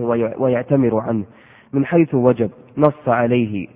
ويعتمر عنه من حيث وجب، نص عليه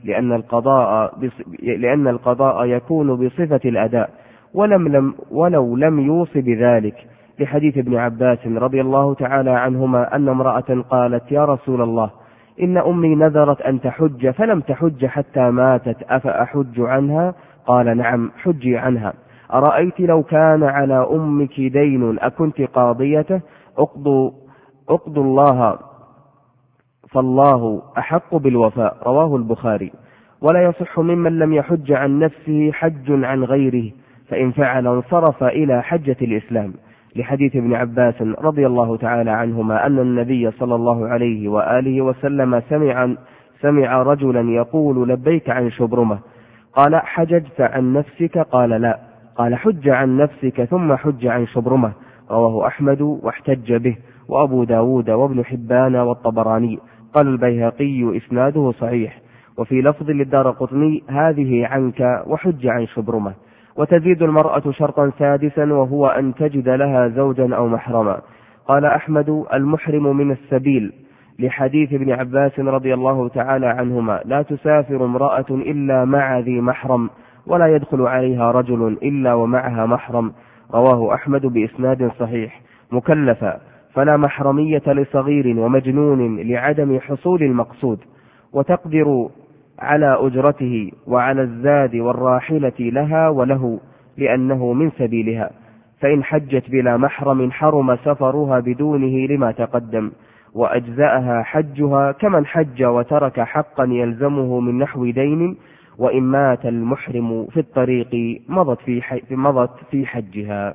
لأن القضاء يكون بصفة الأداء ولو لم يوص بذلك، لحديث ابن عباس رضي الله تعالى عنهما أن امرأة قالت: يا رسول الله، إن أمي نذرت أن تحج فلم تحج حتى ماتت، أفأحج عنها؟ قال: نعم، حجي عنها. أرأيت لو كان على أمك دين أكنت قاضيته؟ اقضوا الله فالله أحق بالوفاء. رواه البخاري. ولا يصح ممن لم يحج عن نفسه حج عن غيره، فإن فعل انصرف إلى حجة الإسلام، لحديث ابن عباس رضي الله تعالى عنهما أن النبي صلى الله عليه وآله وسلم سمع رجلا يقول: لبيك عن شبرمة. قال: حججت عن نفسك؟ قال: لا. قال: حج عن نفسك ثم حج عن شبرمة. رواه أحمد واحتج به، وأبو داود وابن حبان والطبراني. قال البيهقي: إسناده صحيح. وفي لفظ للدارقطني: هذه عنك وحج عن شبرمة. وتزيد المرأة شرطا سادسا، وهو أن تجد لها زوجا أو محرما. قال أحمد: المحرم من السبيل، لحديث ابن عباس رضي الله تعالى عنهما: لا تسافر امرأة إلا مع ذي محرم، ولا يدخل عليها رجل إلا ومعها محرم. رواه أحمد بإسناد صحيح. مكلفا، فلا محرمية لصغير ومجنون لعدم حصول المقصود، وتقدر على أجرته وعلى الزاد والراحلة لها وله، لأنه من سبيلها. فإن حجت بلا محرم حرم سفرها بدونه لما تقدم، وأجزأها حجها كمن حج وترك حقا يلزمه من نحو دين، وإن مات المحرم في الطريق مضت في حجها.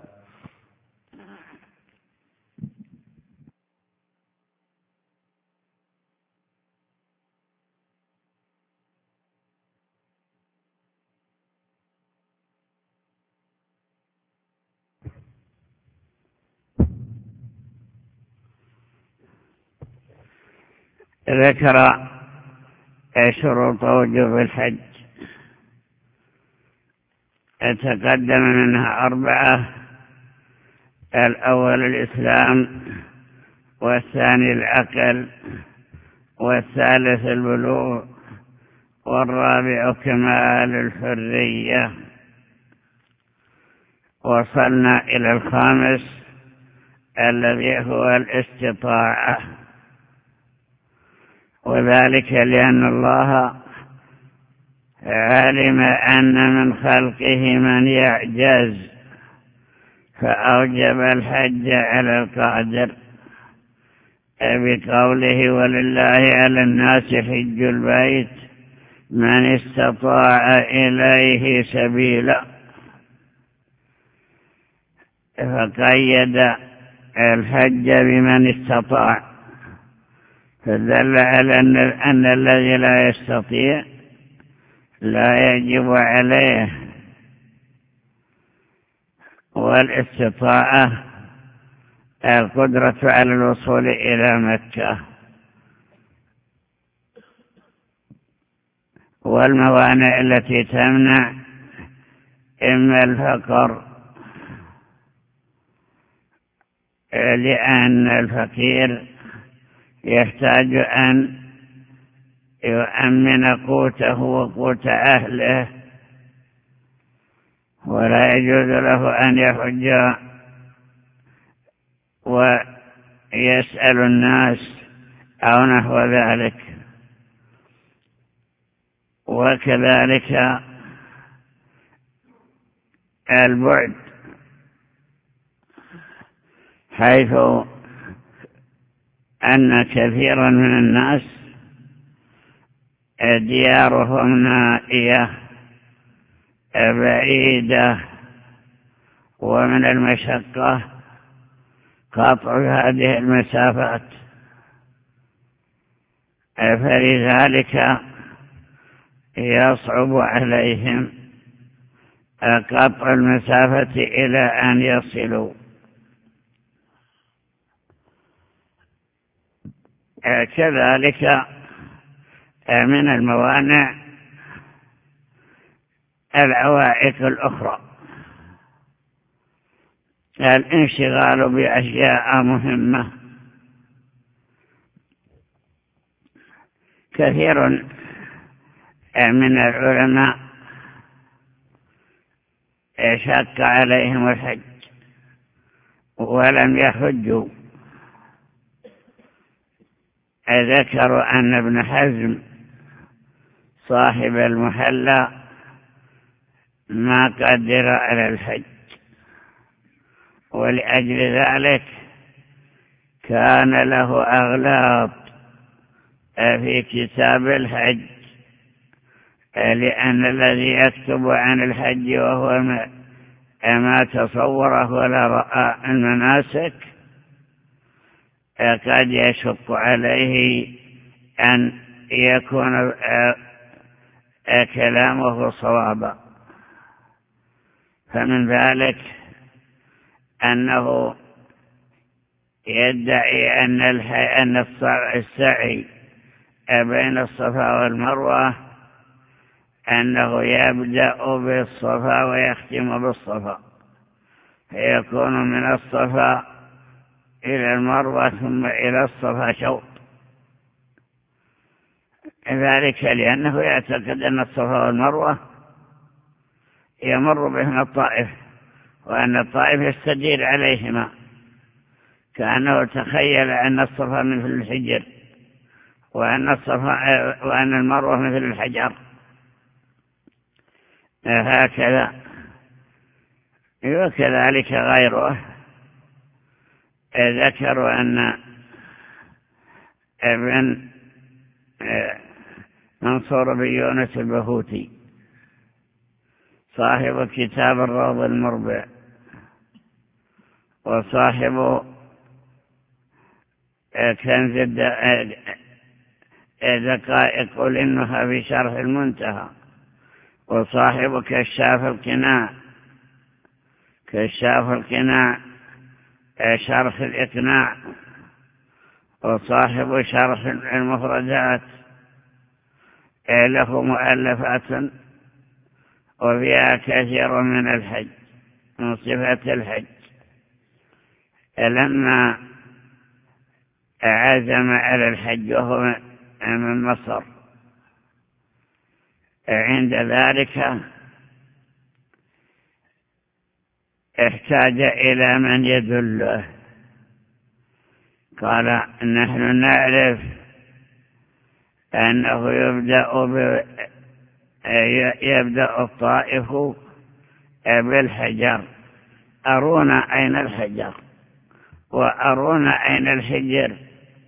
ذكر شروط وجوب الحج، تقدم منها 4: الأول الإسلام، والثاني العقل، والثالث البلوغ، والرابع كمال الحرية. وصلنا إلى الخامس الذي هو الاستطاعة، وذلك لأن الله علم أن من خلقه من يعجز، فأوجب الحج على القادر بقوله: ولله على الناس حج البيت من استطاع إليه سبيلا. فقيد الحج بمن استطاع، فدل على أن الذي لا يستطيع لا يجب عليه. والاستطاعة القدرة على الوصول إلى مكة. والموانع التي تمنع: إما الفقر، لأن الفقير يحتاج أن يؤمن قوته وقوت أهله، ولا يجوز له أن يحج ويسأل الناس أو نحو ذلك. وكذلك البعد، حيث أن كثيرا من الناس ديارهم نائية بعيدة، ومن المشقة قطع هذه المسافات، فلذلك يصعب عليهم قطع المسافة إلى أن يصلوا. كذلك من الموانع العوائق الأخرى: الانشغال بأشياء مهمة، كثير من العلماء شق عليهم الحج ولم يحجوا. ذكروا أن ابن حزم صاحب المحلى ما قدر على الحج، ولأجل ذلك كان له أغلاط في كتاب الحج، لأن الذي يكتب عن الحج وهو ما تصوره ولا رأى المناسك قد يشق عليه أن يكون كلامه صوابا. فمن ذلك أنه يدعي أن السعي بين الصفا والمروة أنه يبدأ بالصفا ويختم بالصفا، فيكون من الصفا إلى المروة ثم إلى الصفا شوط، ذلك لأنه يعتقد أن الصفا والمروة يمر بهما الطائف، وأن الطائف يستدير عليهما، كأنه تخيل أن الصفا مثل الحجر وأن المروة مثل الحجر، هكذا. وكذلك غيره ذكروا أن ابن منصور بن يونس البهوتي صاحب كتاب الروض المربع وصاحب كنز دقائق النهى في شرح المنتهى، وصاحب كشاف القناع شرح الإقناع، وصاحب شرح المفردات له مؤلفات وفيها كثير من الحج، من صفة الحج. لما عزم على الحج وهو من مصر، عند ذلك احتاج إلى من يدله، قال نحن نعرف أنه يبدأ الطائف بالحجر، أرونا أين الحجر، وأرونا أين الحجر،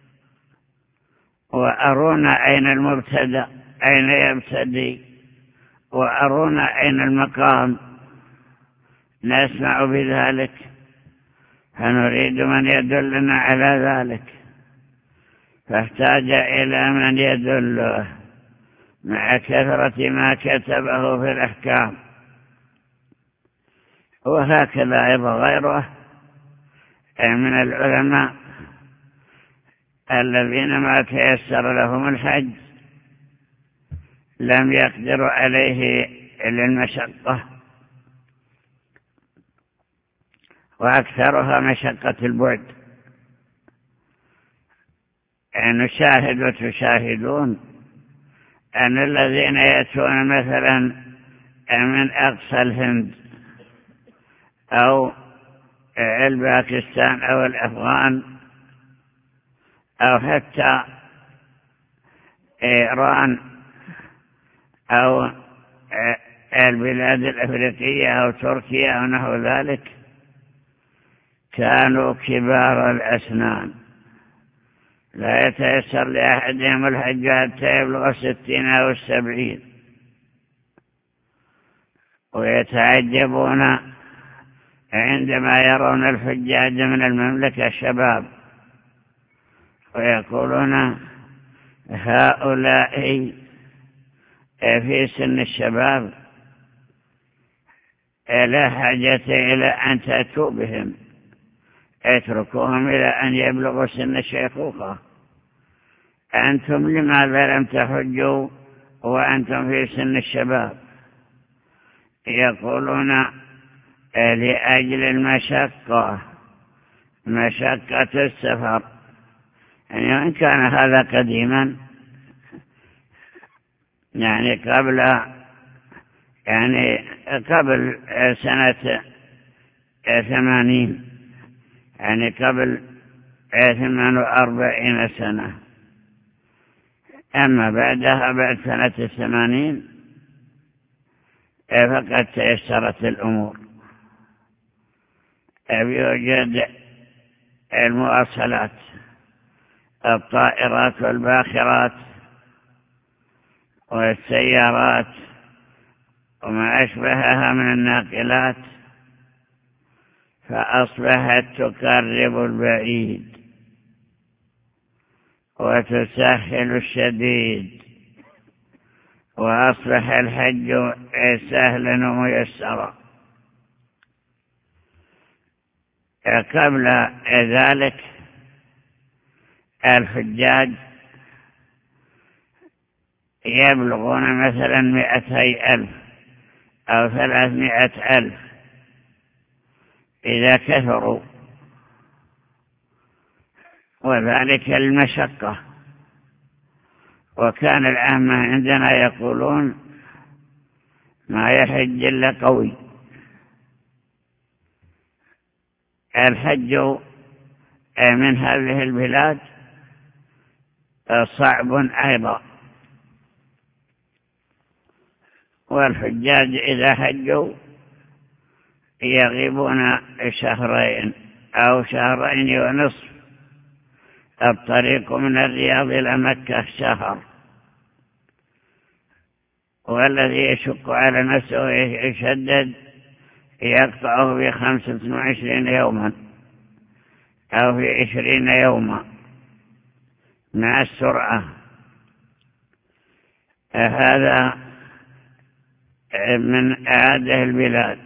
وأرونا أين المبتدأ أين يبتدي، وأرونا أين المقام، نسمع بذلك، فنريد من يدلنا على ذلك. فاحتاج إلى من يدله مع كثرة ما كتبه في الأحكام. وهكذا أيضا غيره من العلماء الذين ما تيسر لهم الحج لم يقدروا عليه إلا المشقة، وأكثرها مشقة البعد. نشاهد وتشاهدون أن الذين يأتون مثلا من أقصى الهند أو الباكستان أو الأفغان أو حتى إيران أو البلاد الأفريقية أو تركيا أو نحو ذلك، كانوا كبار الأسنان، لا يتيسر لأحدهم الحج حتى يبلغ 60 أو 70، ويتعجبون عندما يرون الحجاج من المملكة الشباب، ويقولون هؤلاء في سن الشباب لا حاجة إلى أن تأتوا بهم، اتركوهم إلى أن يبلغوا سن الشيخوخة، أنتم لماذا لم تحجوا وأنتم في سن الشباب؟ يقولون لأجل المشقة، مشقة السفر. يعني إن كان هذا قديما يعني قبل سنة 80، يعني قبل 48 سنة. أما بعدها بعد سنة 80 فقد تيسرت الأمور، يوجد المواصلات، الطائرات والباخرات والسيارات وما أشبهها من الناقلات، فأصبحت تقرب البعيد وتسهل الشديد، وأصبح الحج سهلا وميسرا. قبل ذلك الحجاج يبلغون مثلا 200,000 أو 300,000 إذا كثروا، وذلك المشقة. وكان العامة عندنا يقولون ما يحج إلا قوي. الحج من هذه البلاد صعب أيضا، والحجاج إذا حجوا يغيبون 2 أو 2.5 شهر. الطريق من الرياض إلى مكة 1 شهر، والذي يشق على نفسه ويشدد يقطعه في 25 يوما أو في 20 يوما مع السرعة. هذا من هذه البلاد،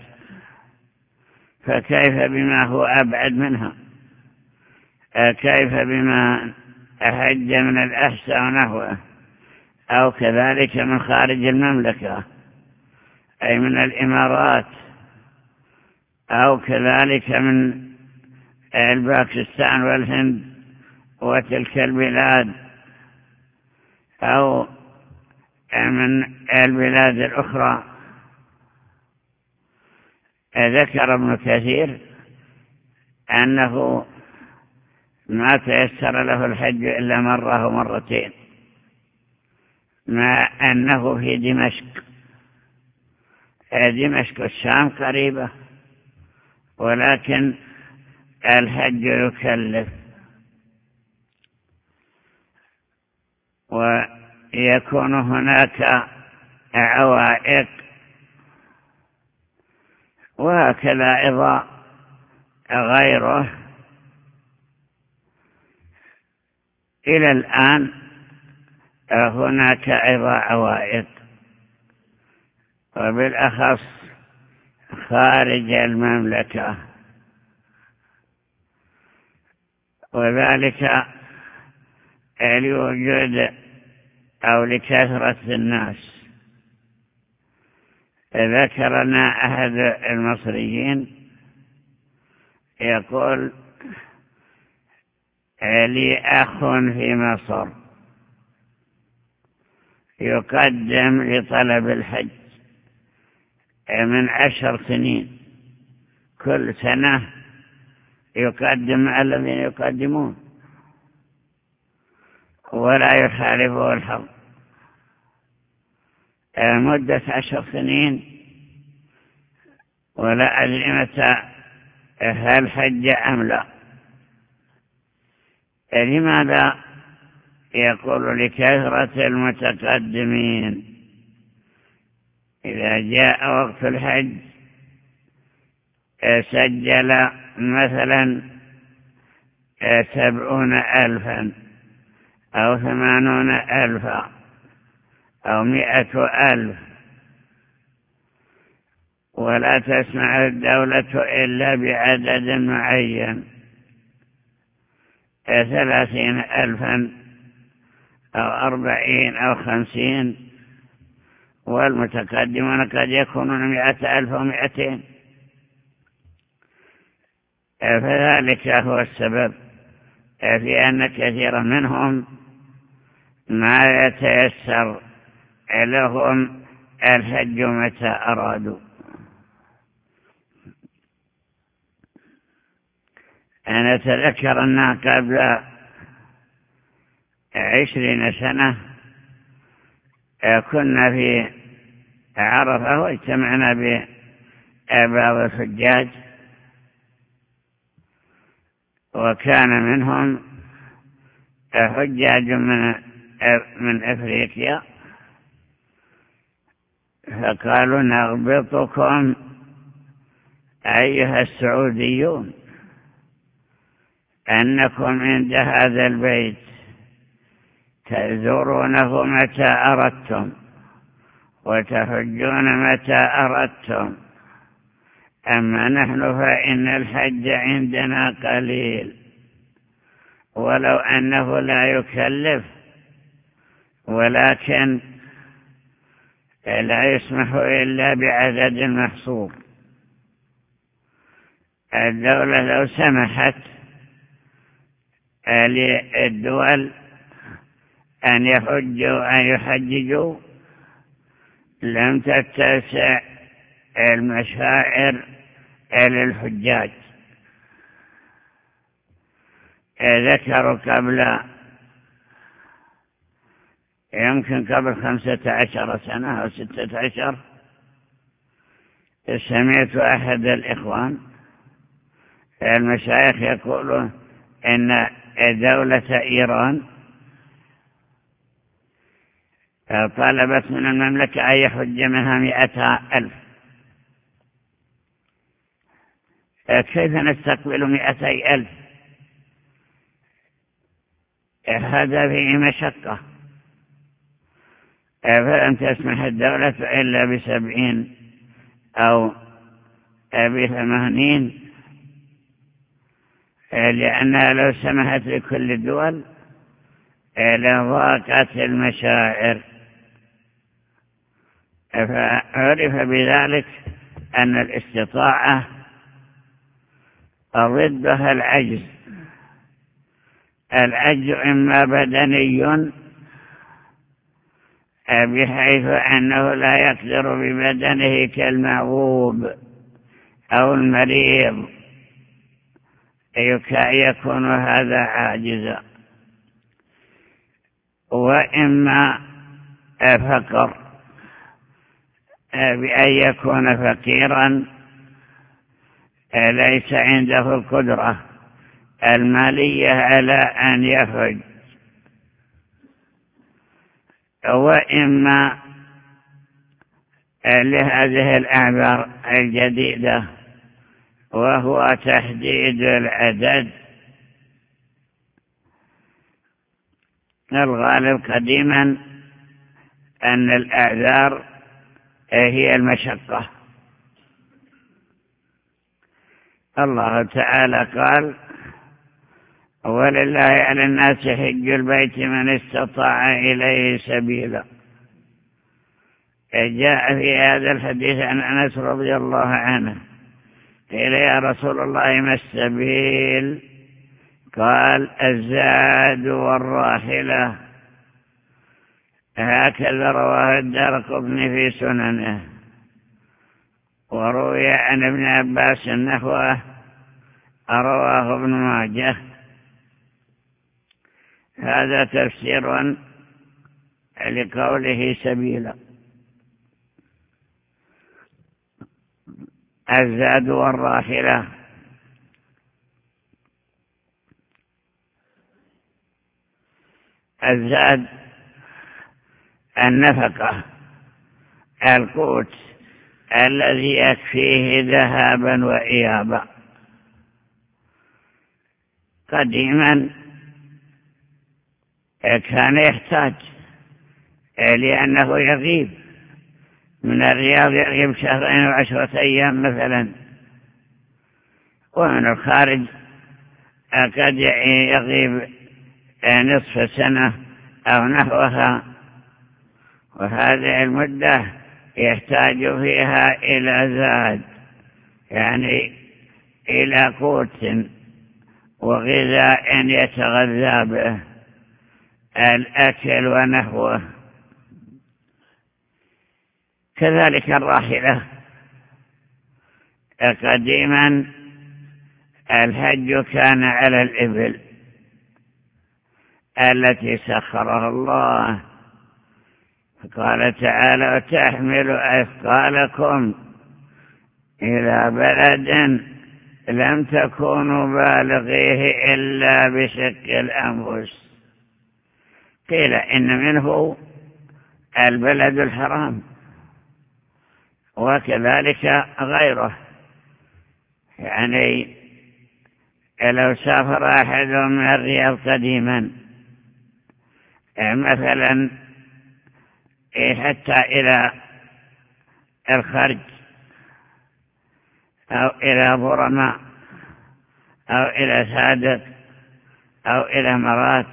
فكيف بما هو أبعد منها؟ كيف بما أحج من الأحساء ونحوه، أو كذلك من خارج المملكة أي من الإمارات، أو كذلك من باكستان والهند وتلك البلاد، أو من البلاد الأخرى. ذكر ابن كثير أنه ما تيسر له الحج إلا مرة ومرتين، مع أنه في دمشق. دمشق الشام قريبة، ولكن الحج يكلف، ويكون هناك عوائق. وهكذا أيضا غيره. إلى الآن هناك أيضا عوائق، وبالأخص خارج المملكة، وذلك لوجود أو لكثرة الناس. ذكرنا أحد المصريين يقول لي أخ في مصر يقدم لطلب الحج من 10 سنين، كل سنة يقدم مع الذين يقدمون ولا يخالفه الحظ. مدة 10 سنين، ولا أدري متى هل حج أم لا. لماذا؟ يقول لكثرة المتقدمين. إذا جاء وقت الحج سجل مثلا 70,000 أو 80,000 أو 100,000، ولا تسمع الدولة إلا بعدد معين، 30,000 أو 40 أو 50، والمتقدمون قد يكونون 100,000 أو 200. فذلك هو السبب في أن كثيرا منهم ما يتيسر لهم الحج متى أرادوا. أنا أتذكر أنها قبل 20 سنة كنا في عرفة واجتمعنا ببعض الحجاج، وكان منهم حجاج من أفريقيا، فقالوا نغبطكم أيها السعوديون أنكم عند هذا البيت تزورونه متى أردتم وتحجون متى أردتم، أما نحن فإن الحج عندنا قليل، ولو أنه لا يكلف ولكن لا يسمح إلا بعدد محصور. الدولة لو سمحت للدول أن يحججوا لم تتسع المشاعر للحجاج. ذكروا يمكن قبل 15 سنة أو 16 سمعت أحد الإخوان المشايخ يقولون إن دولة إيران طلبت من المملكة أن يحج منها 100,000. كيف نستقبل 200,000؟ هذا فيه مشقة، فلم تسمح الدولة إلا ب70 أو ب80، لأنها لو سمحت لكل الدول لضاقت المشاعر. فعرف بذلك أن الاستطاعة ضدها العجز إما بدني بحيث أنه لا يقدر ببدنه كالمعوب أو المريض، يكون هذا عاجزا، وإما فقر بأن يكون فقيرا ليس عنده القدرة المالية على أن يحج، وإما لهذه الأعذار الجديدة وهو تحديد العدد. الغالب قديما أن الأعذار هي المشقة. الله تعالى قال ولله على الناس حج البيت من استطاع إليه سبيلا. جاء في هذا الحديث عن أنس رضي الله عنه قيل يا رسول الله ما السبيل؟ قال الزاد والراحلة. هكذا رواه الدارقطني في سننه، وروي عن ابن عباس نحوه رواه ابن ماجه. هذا تفسير لقوله سبيلا. الزاد والراحلة الزاد النفقة، القوت الذي يكفيه ذهابا وإيابا. قديما كان يحتاج لأنه يغيب من الرياض، يغيب 2 و10 أيام مثلا، ومن الخارج قد يغيب نصف سنة أو نحوها، وهذه المدة يحتاج فيها إلى زاد، يعني إلى قوت وغذاء يتغذى به، الأكل ونحوه. كذلك الراحلة. قديما الحج كان على الإبل التي سخرها الله، قال تعالى: وتحمل أثقالكم إلى بلد لم تكونوا بالغيه إلا بشق الأنفس. قيل إن منه البلد الحرام، وكذلك غيره. يعني لو سافر أحد من الرياض قديما مثلا حتى إلى الخرج أو إلى برماء أو إلى سادق أو إلى مرات،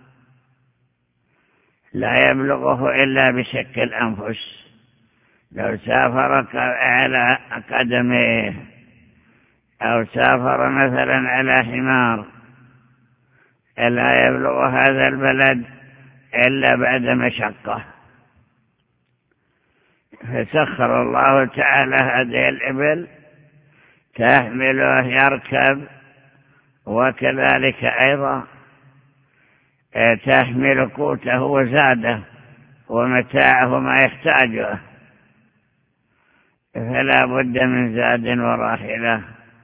لا يبلغه إلا بشق الأنفس. لو سافر على قدميه أو سافر مثلا على حمار لا يبلغ هذا البلد إلا بعد مشقة. فسخر الله تعالى هذه الإبل تحمله يركب، وكذلك أيضا تحمل قوته وزاده ومتاعه ما يحتاجه، فلا بد من زاد وراحلة.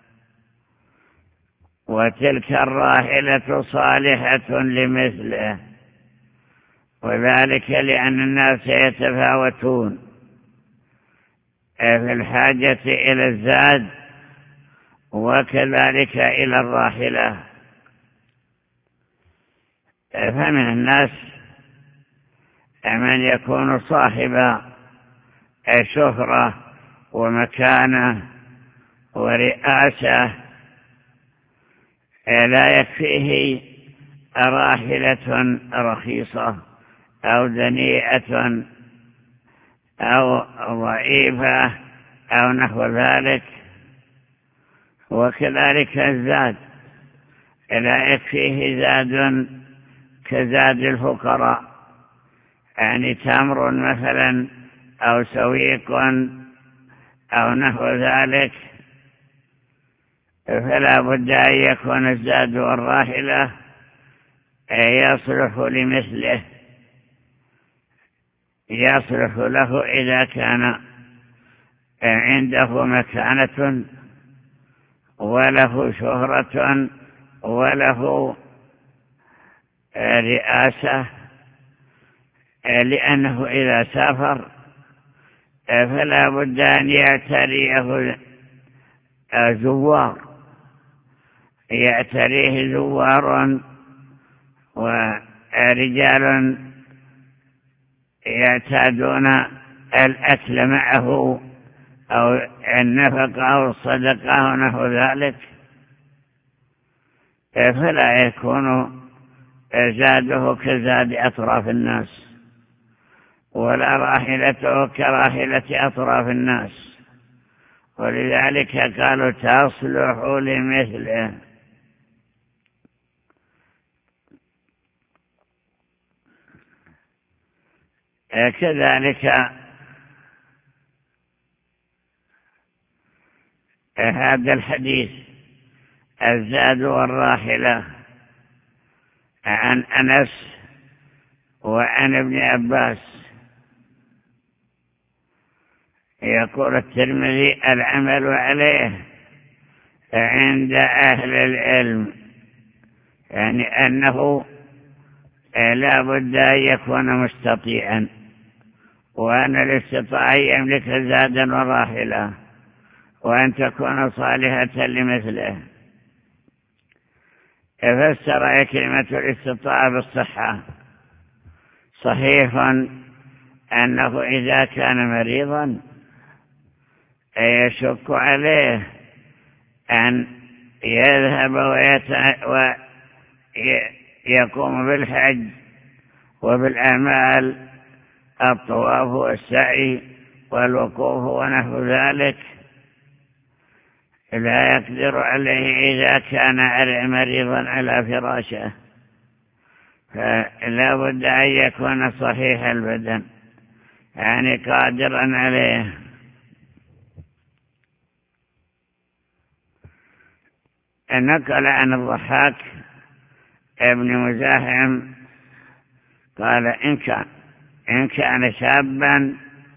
وتلك الراحلة صالحة لمثله، وذلك لأن الناس يتفاوتون في الحاجة إلى الزاد وكذلك إلى الراحلة. فمن الناس من يكون صاحب شهرة ومكانة ورئاسة لا يكفيه راحلة رخيصة أو دنيئة أو ضعيفة أو نحو ذلك. وكذلك الزاد لا يكفيه زاد كزاد الفقراء، يعني تمر مثلا أو سويق أو نحو ذلك، فلا بد أن يكون الزاد والراحلة يصلح لمثله، يصلح له إذا كان عنده مكانة وله شهرة وله رئاسة، لأنه إذا سافر فلا بد أن يعتريه زوار، يعتريه زوار ورجال يعتادون الأكل معه أو النفقة أو الصدقة ونحو ذلك، فلا يكون زاده كزاد أطراف الناس ولا راحلته كراحلة أطراف الناس، ولذلك قالوا تصلح لمثله. كذلك هذا الحديث الزاد والراحلة عن أنس وعن ابن عباس. يقول الترمذي: العمل عليه عند أهل العلم، يعني أنه لا بد أن يكون مستطيعا، وأن الاستطاعة يملك زادا وراحلة، وأن تكون صالحة لمثله. فسر كلمة الاستطاعة بالصحة. صحيح أنه إذا كان مريضا يشك عليه أن يذهب ويقوم بالحج وبالأعمال الطواف والسعي والوقوف ونحو ذلك، لا يقدر عليه إذا كان مريضا على فراشه، فلا بد أن يكون صحيح البدن. يعني قادرا عليه. نقل عن الضحاك ابن مزاحم قال إن كان شابا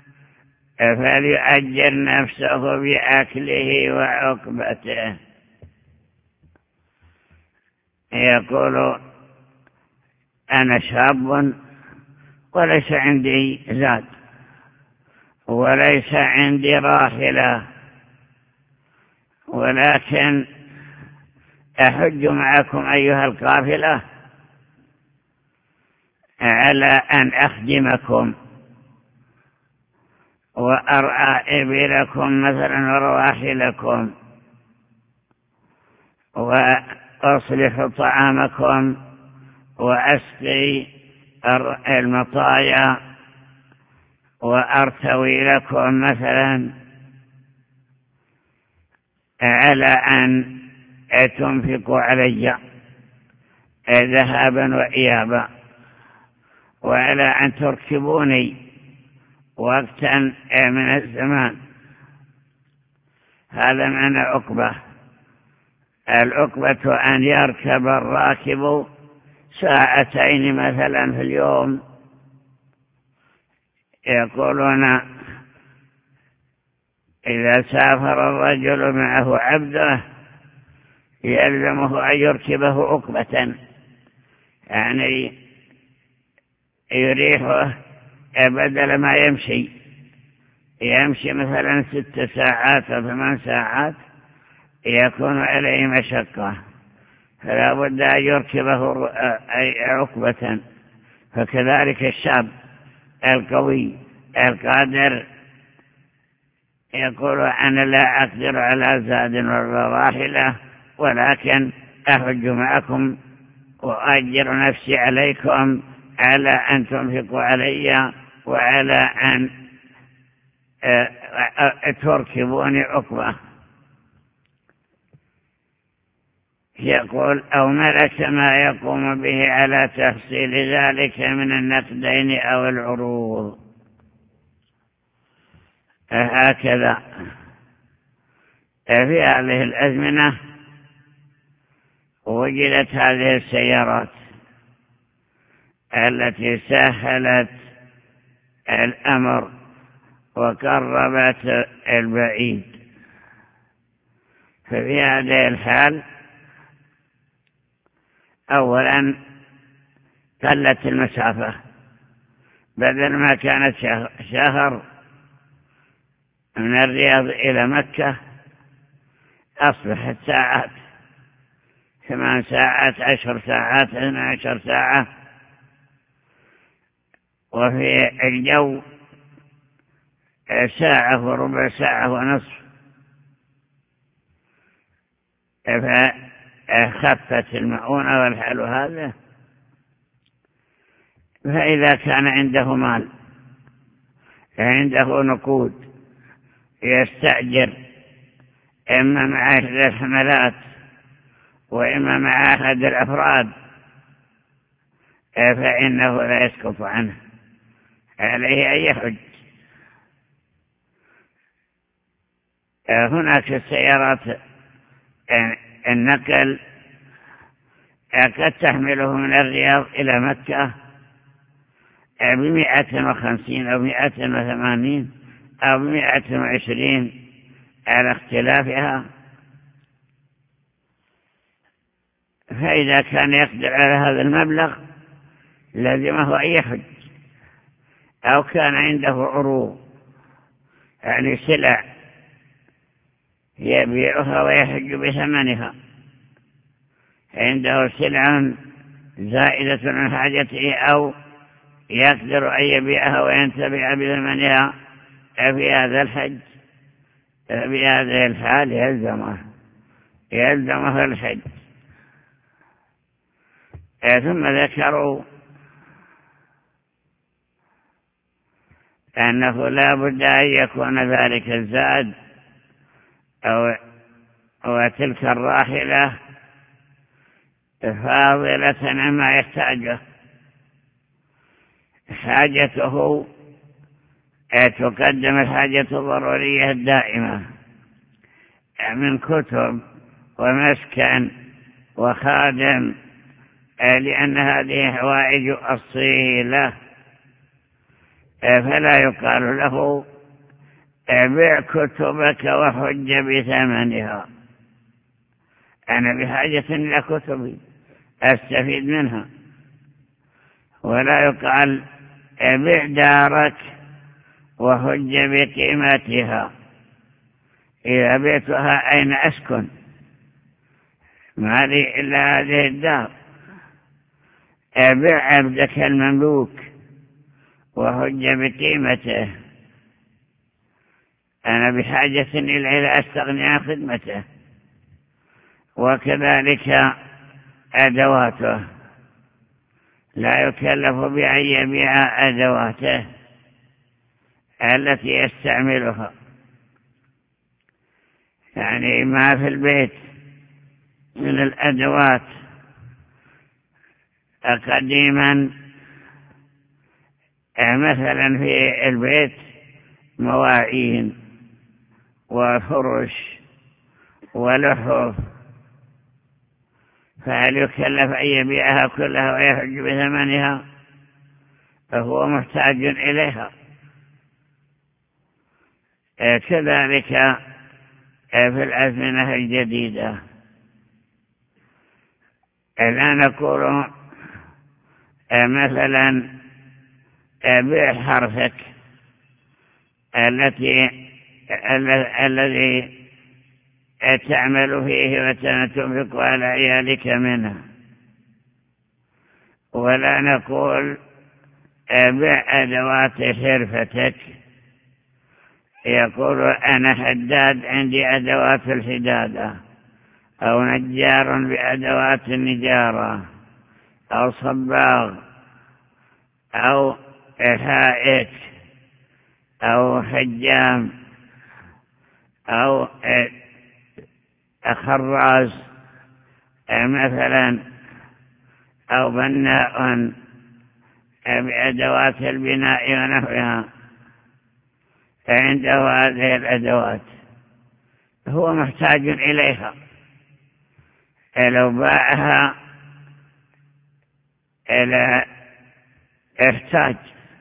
فليؤجر نفسه بأكله وعقبته. يقول أنا شاب وليس عندي زاد وليس عندي راحلة، ولكن أحج معكم أيها القافلة على أن أخدمكم وأرعى إبلكم مثلا ورواحلكم وأصلح طعامكم وأسقي المطايا وأرتوي لكم مثلا، على أن تنفقوا علي ذهابا وإيابا، وعلى أن تركبوني وقتا من الزمان. هذا معنى عقبة. العقبة أن يركب الراكب ساعتين مثلا في اليوم. يقولون إذا سافر الرجل معه عبده يلزمه أن يركبه عقبة، يعني يريحه بدل ما يمشي مثلا 6 ساعات أو 8 ساعات يكون عليه مشقة، فلا بد أن يركبه عقبة. فكذلك الشاب القوي القادر يقول أنا لا أقدر على زاد ولا راحلة، ولكن أحج معكم وأجر نفسي عليكم على أن تنفقوا علي وعلى أن تركبوني عقبة. يقول أو ملك ما يقوم به على تحصيل ذلك من النقدين أو العروض. هكذا في هذه الأزمنة وجدت هذه السيارات التي سهلت الأمر وقربت البعيد. ففي هذه الحال أولا قلت المسافة، بدل ما كانت شهر من الرياض إلى مكة أصبحت ساعات، 8 ساعات 10 ساعات 12 ساعة. وفي الجو ساعة وربع ساعة ونصف، فخفت المؤونة والحال هذا. فإذا كان عنده مال عنده نقود يستأجر إما مع أحد الحملات وإما مع أحد الأفراد فإنه لا يسقط عنه، عليه أن يحج. هناك السيارات النقل قد تحمله من الرياض إلى مكة ب150 أو 180 أو 120 على اختلافها. فإذا كان يقدر على هذا المبلغ لازمه أن يحج، أو كان عنده عروض يعني سلع يبيعها ويحج بثمنها، عنده سلع زائدة عن حاجته أو يقدر أن يبيعها وينتفع بثمنها في هذا الحج، في هذه الحال يلزمه الحج. ثم ذكروا أنه لا بد أن يكون ذلك الزاد أو تلك الراحلة فاضلة عما يحتاجه. حاجته تقدم الحاجة الضرورية الدائمة من كتب ومسكن وخادم، لأن هذه حوائج أصيلة، فلا يقال له بيع كتبك وحج بثمنها، أنا بحاجة إلى كتبي أستفيد منها. ولا يقال بيع دارك وحج بقيمتها، إذا بيتها أين أسكن؟ ما لي إلا هذه الدار. بيع عبدك المملوك وحج بقيمته، أنا بحاجة إلى أستغني عن خدمته. وكذلك أدواته، لا يكلف بأن يبيع أدواته التي يستعملها، يعني ما في البيت من الأدوات قديما، مثلا في البيت مواعين وفرش ولحوف، فهل يكلف أن يبيعها كلها ويحج بثمنها؟ فهو محتاج إليها. كذلك في الأزمنة الجديدة لا نقول مثلا بيع حرثك الذي تعمل فيه وتنفق على عيالك منه، ولا نقول بيع أدوات حرفتك، يقول أنا حداد عندي أدوات الحدادة، أو نجار بأدوات النجارة، أو صباغ، أو حائك، أو حجام، أو خراز مثلا، أو بناء بأدوات البناء ونحوها، فعنده هذه الأدوات هو محتاج إليها، لو باعها إلى احتاج.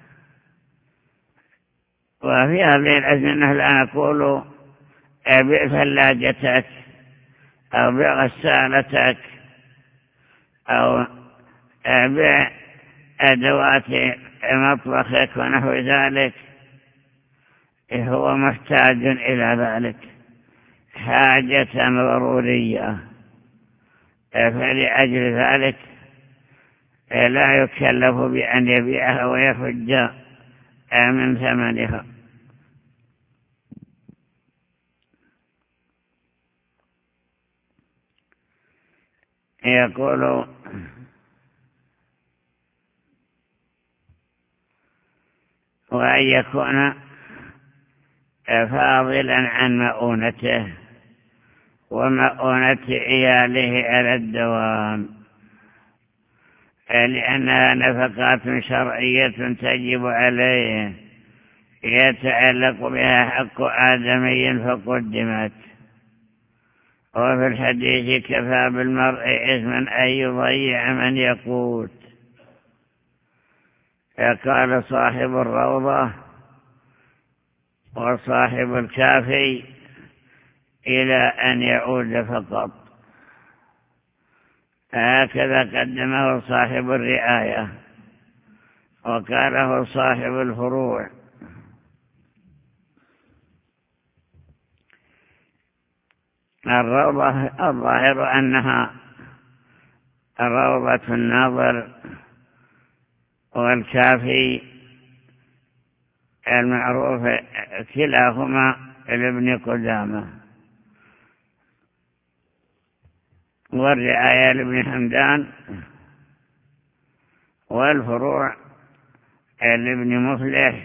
وفي هذه الأزمنة لا نقول بيع ثلاجتك أو بيع غسالتك أو بيع أدوات مطبخك ونحو ذلك، هو محتاج إلى ذلك حاجة ضرورية، فلأجل ذلك لا يكلف بأن يبيعها ويحج من ثمنها. يقول وأن يكون فاضلا عن مؤونته ومؤونة عياله على الدوام، لأنها نفقات شرعية تجب عليه يتعلق بها حق آدمي فقدمت. وفي الحديث كفى بالمرء إثما أن يضيع من يقوت. قال صاحب الروضة وصاحب الكافي إلى أن يعود فقط، هكذا قدمه صاحب الرعاية وقاله صاحب الفروع. الروضة الظاهر أنها روضة الناظر، والكافي المعروف كلاهما لابن قدامة، والرعاية لابن حمدان، والفروع لابن مفلح.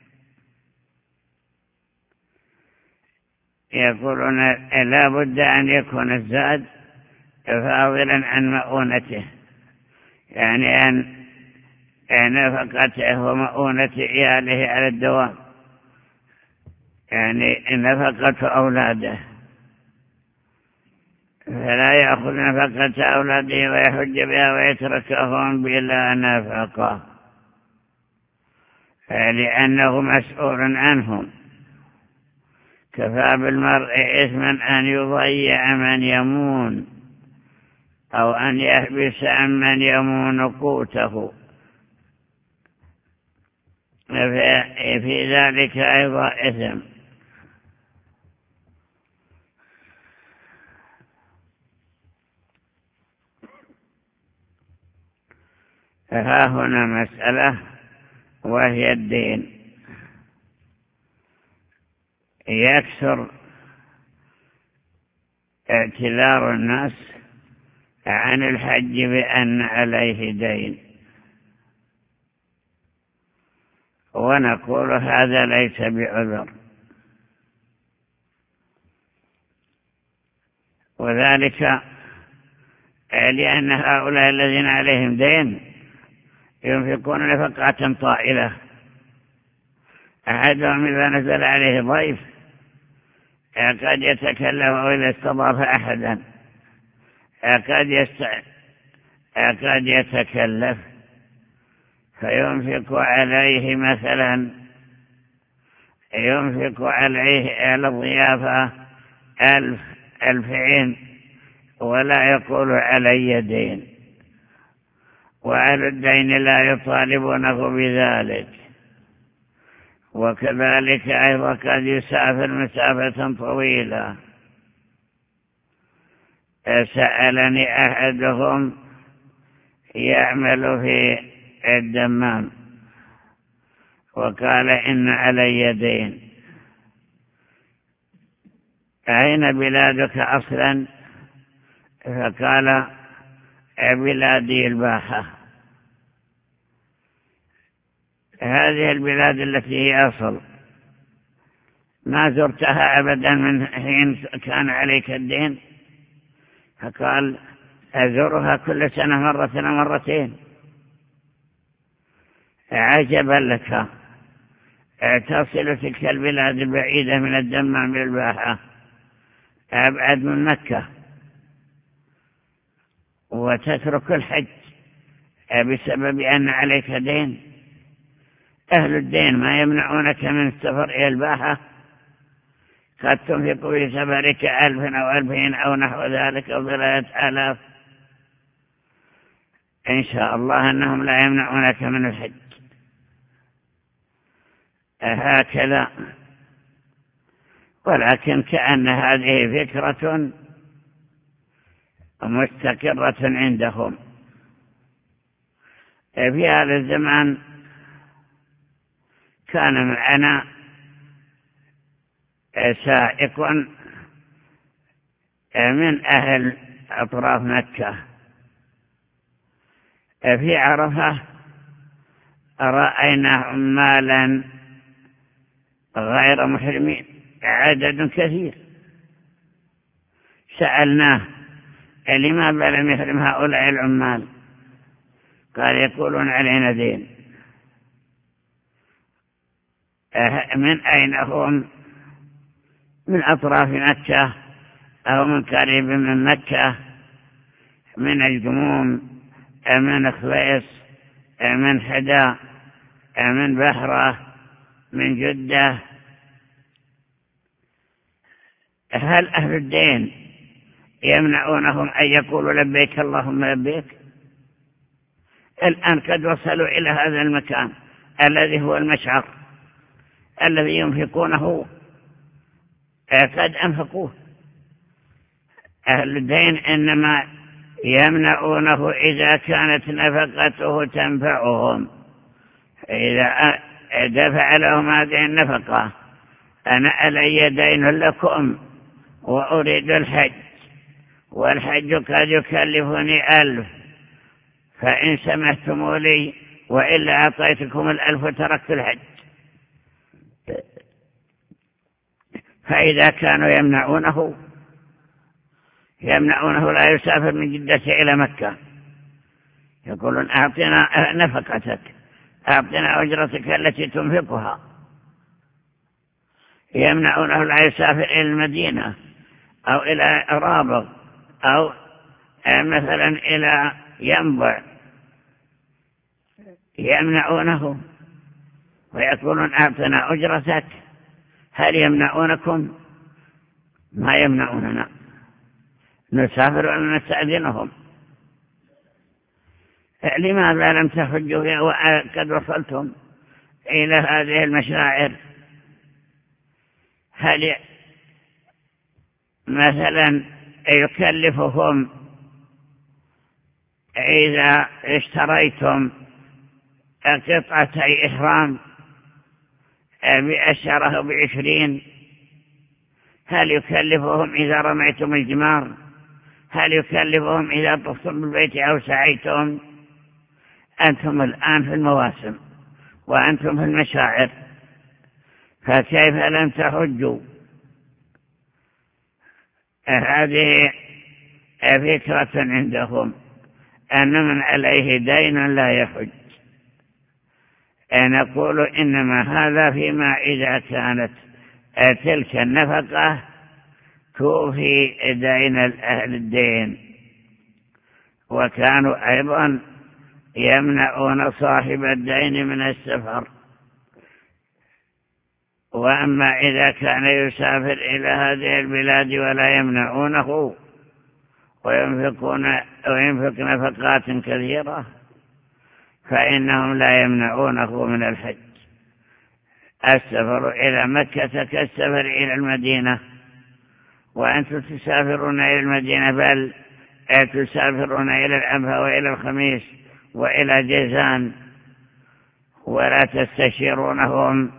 يقولون لا بد أن يكون الزاد فاضلا عن مؤونته، يعني أن نفقته ومؤونة عياله على الدوام يعني نفقة أولاده، فلا يأخذ نفقة أولاده ويحج بها ويتركهم بلا نفقة، لأنه مسؤول عنهم. كفى بالمرء إثما أن يضيع من يمون أو أن يحبس عن من يمون قوته، في ذلك أيضا إثم. ها هنا مسألة وهي الدين. يكثر اعتذار الناس عن الحج بأن عليه دين، ونقول هذا ليس بعذر، وذلك لأن هؤلاء الذين عليهم دين ينفقون نفقات طائلة. أحدهم إذا نزل عليه ضيف قد يتكلف إذا استضاف أحدا قد يتكلف فينفق عليه مثلا، ينفق عليه على الضيافة 1000-2000 ولا يقول علي دين، وأهل الدين لا يطالبونه بذلك. وكذلك أيضا قد يسافر مسافة طويلة. سألني أحدهم يعمل في الدمام وقال إن علي دين. أين بلادك أصلا؟ فقال بلادي الباحة. هذه البلاد التي هي أصل ما زرتها أبدا من حين كان عليك الدين؟ فقال أزورها كل سنة مرة أو مرتين. عجبا لك، تصل تلك البلاد البعيدة من الدمام للباحة أبعد من مكة وتترك الحج بسبب أن عليك دين؟ أهل الدين ما يمنعونك من السفر إلى الباحة، قد تنفق في سفرك 1000 أو 2000 أو نحو ذلك أو 3000، إن شاء الله أنهم لا يمنعونك من الحج. هكذا. ولكن كأن هذه فكرة مستقرة عندهم. في هذا الزمان كان معنا سائق من أهل أطراف مكة في عرفة، رأينا عمالا غير محرمين عدد كثير. سألناه لماذا لم يحرم هؤلاء العمال؟ قال يقولون علينا دين. من أين هم؟ من أطراف مكة أو من قريب من مكة، من الجموم، من خليص، من حدا، من بحرة، من جدة. هل أهل الدين يمنعونهم أن يقولوا لبيك اللهم لبيك؟ الآن قد وصلوا إلى هذا المكان الذي هو المشعر الذي ينفقونه قد أنفقوه. أهل الدين إنما يمنعونه إذا كانت نفقته تنفعهم. إذا دفع لهم هذه النفقة، أنا علي دين لكم وأريد الحج، والحج قد يكلفني 1000، فإن سمحتم لي وإلا أعطيتكم 1000 وتركت الحج. فإذا كانوا يمنعونه لا يسافر من جدة إلى مكة، يقولون أعطنا نفقتك، أعطنا أجرتك التي تنفقها. يمنعونه لا يسافر إلى المدينة أو إلى رابغ أو مثلا إلى ينبع، يمنعونه ويقولون أعطنا أجرتك. هل يمنعونكم؟ ما يمنعوننا، نسافر ولا نستأذنهم. لماذا لم تحجوا وقد وصلتم إلى هذه المشاعر؟ هل مثلا يكلفهم إذا اشتريتم قطعتي إحرام ب10 ب20؟ هل يكلفهم إذا رميتم الجمار؟ هل يكلفهم إذا طفتم بالبيت أو سعيتم؟ أنتم الآن في المواسم وأنتم في المشاعر، فكيف لم تحجوا؟ هذه فكرة عندهم أن من عليه دين لا يحج. نقول إنما هذا فيما إذا كانت تلك النفقة توفي دين أهل الدين، وكانوا أيضا يمنعون صاحب الدين من السفر. وأما إذا كان يسافر إلى هذه البلاد ولا يمنعونه وينفق نفقات كثيرة فإنهم لا يمنعونه من الحج. السفر إلى مكة كالسفر إلى المدينة، وأنتم تسافرون إلى المدينة بل تسافرون إلى الأبها وإلى الخميس وإلى جيزان ولا تستشيرونهم.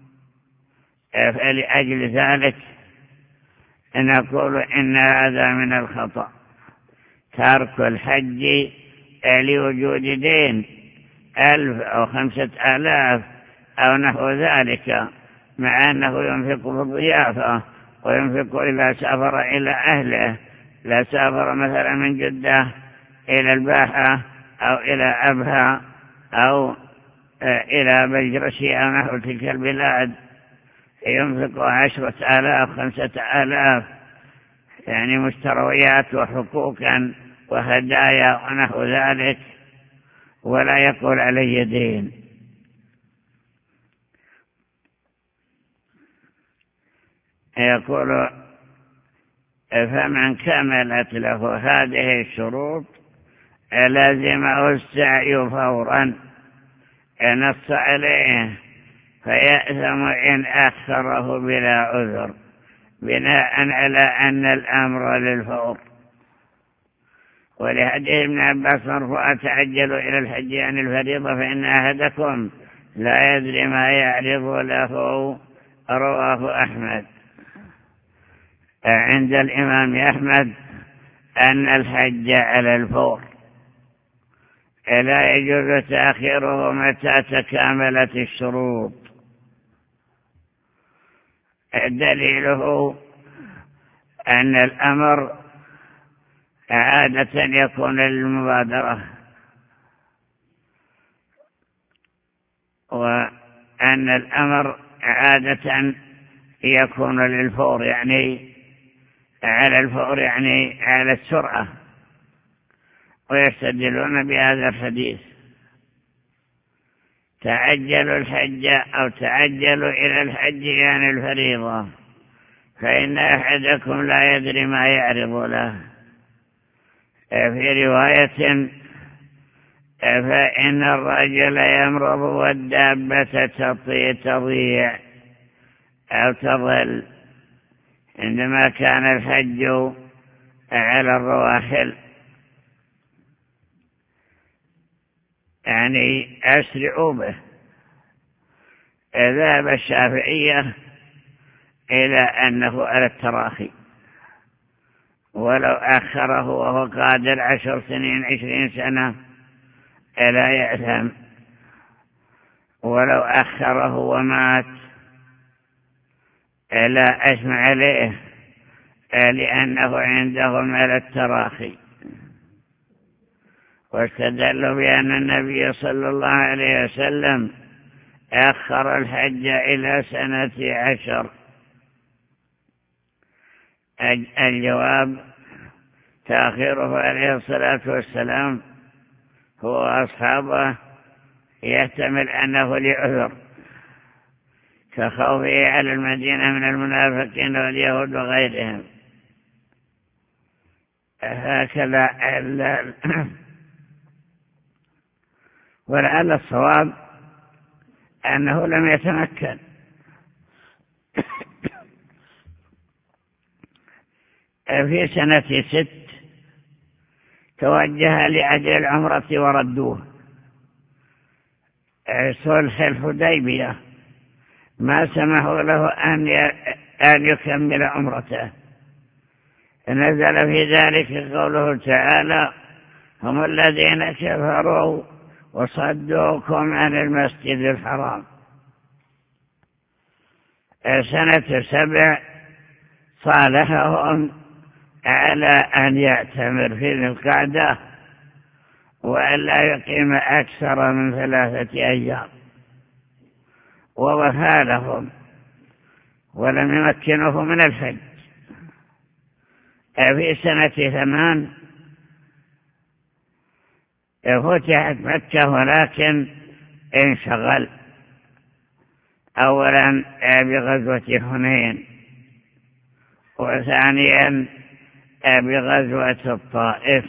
فلأجل ذلك نقول إن هذا من الخطأ، ترك الحج لوجود دين 1000 أو 5000 أو نحو ذلك، مع أنه ينفق في الضيافة وينفق إذا سافر إلى أهله. لا سافر مثلا من جدة إلى الباحة أو إلى أبها أو إلى بجرشي أو نحو تلك البلاد، ينفق 10,000 5,000 يعني مشتريات وحقوقا وهدايا ونحو ذلك، ولا يقول علي دين. يقول فمن كملت له هذه الشروط لازمه السعي فورا، نص عليه فيأثم إن أخره بلا عذر، بناء على أن الأمر للفور. ولحديث ابن عباس مرفوعا تعجلوا إلى الحج عن الفريضة فإن أحدكم لا يدري ما يعرض له، رواه أحمد. عند الإمام أحمد أن الحج على الفور، لا يجوز تأخيره متى تكاملت الشروط. دليله أن الأمر عادة يكون للمبادرة، وأن الأمر عادة يكون للفور، يعني على الفور يعني على السرعة، ويستدلون بهذا الحديث تعجلوا الحج أو تعجلوا إلى الحج عن الفريضة فإن أحدكم لا يدري ما يعرض له. في رواية فإن الرجل يمرض والدابة تضيع أو تضل، عندما كان الحج على الرواحل يعني أسرعوا به. ذهب الشافعية إلى أنه على التراخي، ولو أخره وهو قادر 10 سنين 20 سنة لا يأثم، ولو أخره ومات لا أثم عليه، لأنه عندهم على التراخي. واستدلوا بأن النبي صلى الله عليه وسلم أخر الحج إلى سنة 10 الجواب تأخيره عليه الصلاة والسلام هو أصحابه يحتمل أنه لعذر كخوفه على المدينة من المنافقين واليهود وغيرهم. هكذا ولعل الصواب أنه لم يتمكن في سنة 6 توجه لأجل العمرة وردوه. صلح الحديبية ما سمحوا له أن يكمل عمرته. نزل في ذلك قوله تعالى: هم الذين كفروا وصدوكم عن المسجد الحرام. سنة 7 صالحهم على أن يعتمر في ذي القعدة وألا يقيم أكثر من 3 أيام، ووفى لهم ولم يمكنه من الحج. في سنة 8 فتحت مكة ولكن انشغل أولا بغزوة حنين، وثانيا بغزوة الطائف.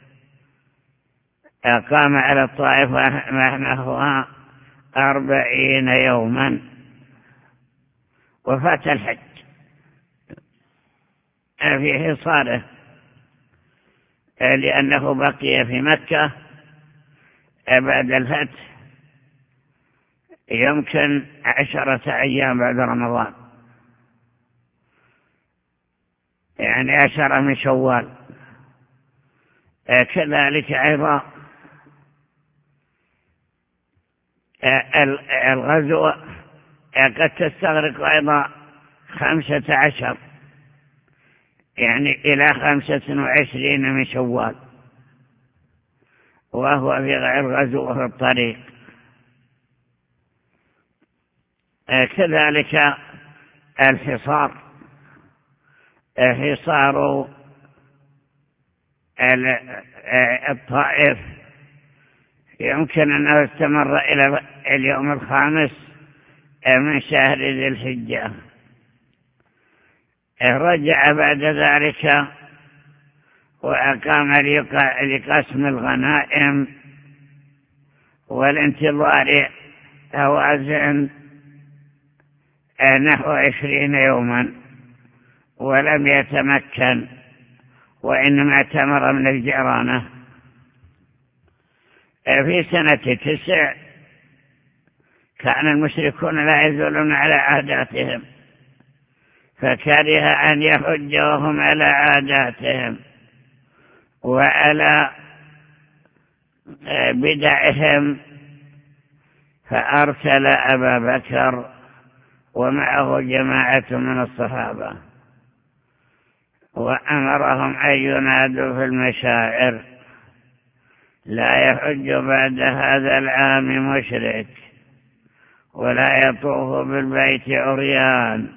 قام على الطائف نحوها 40 يوما وفات الحج في حصاره، لأنه بقي في مكة بعد الفتح يمكن 10 أيام بعد رمضان، يعني 10 من شوال. كذلك أيضا الغزو قد تستغرق أيضا 15، يعني إلى 25 من شوال، وهو في غير غزو في الطريق. كذلك الحصار، حصار الطائف يمكن أنه استمر إلى اليوم 5 من شهر ذي الحجة. رجع بعد ذلك وأقام لقسم الغنائم والانتظار هوازن نحو 20 يوما، ولم يتمكن، وإنما اعتمر من الجيرانة. في سنة 9 كان المشركون لا يزولون على عاداتهم، فكره أن يحج وهم على عاداتهم وعلى بدعهم، فأرسل أبا بكر ومعه جماعة من الصحابة وأمرهم أن ينادوا في المشاعر: لا يحج بعد هذا العام مشرك، ولا يطوف بالبيت عريان،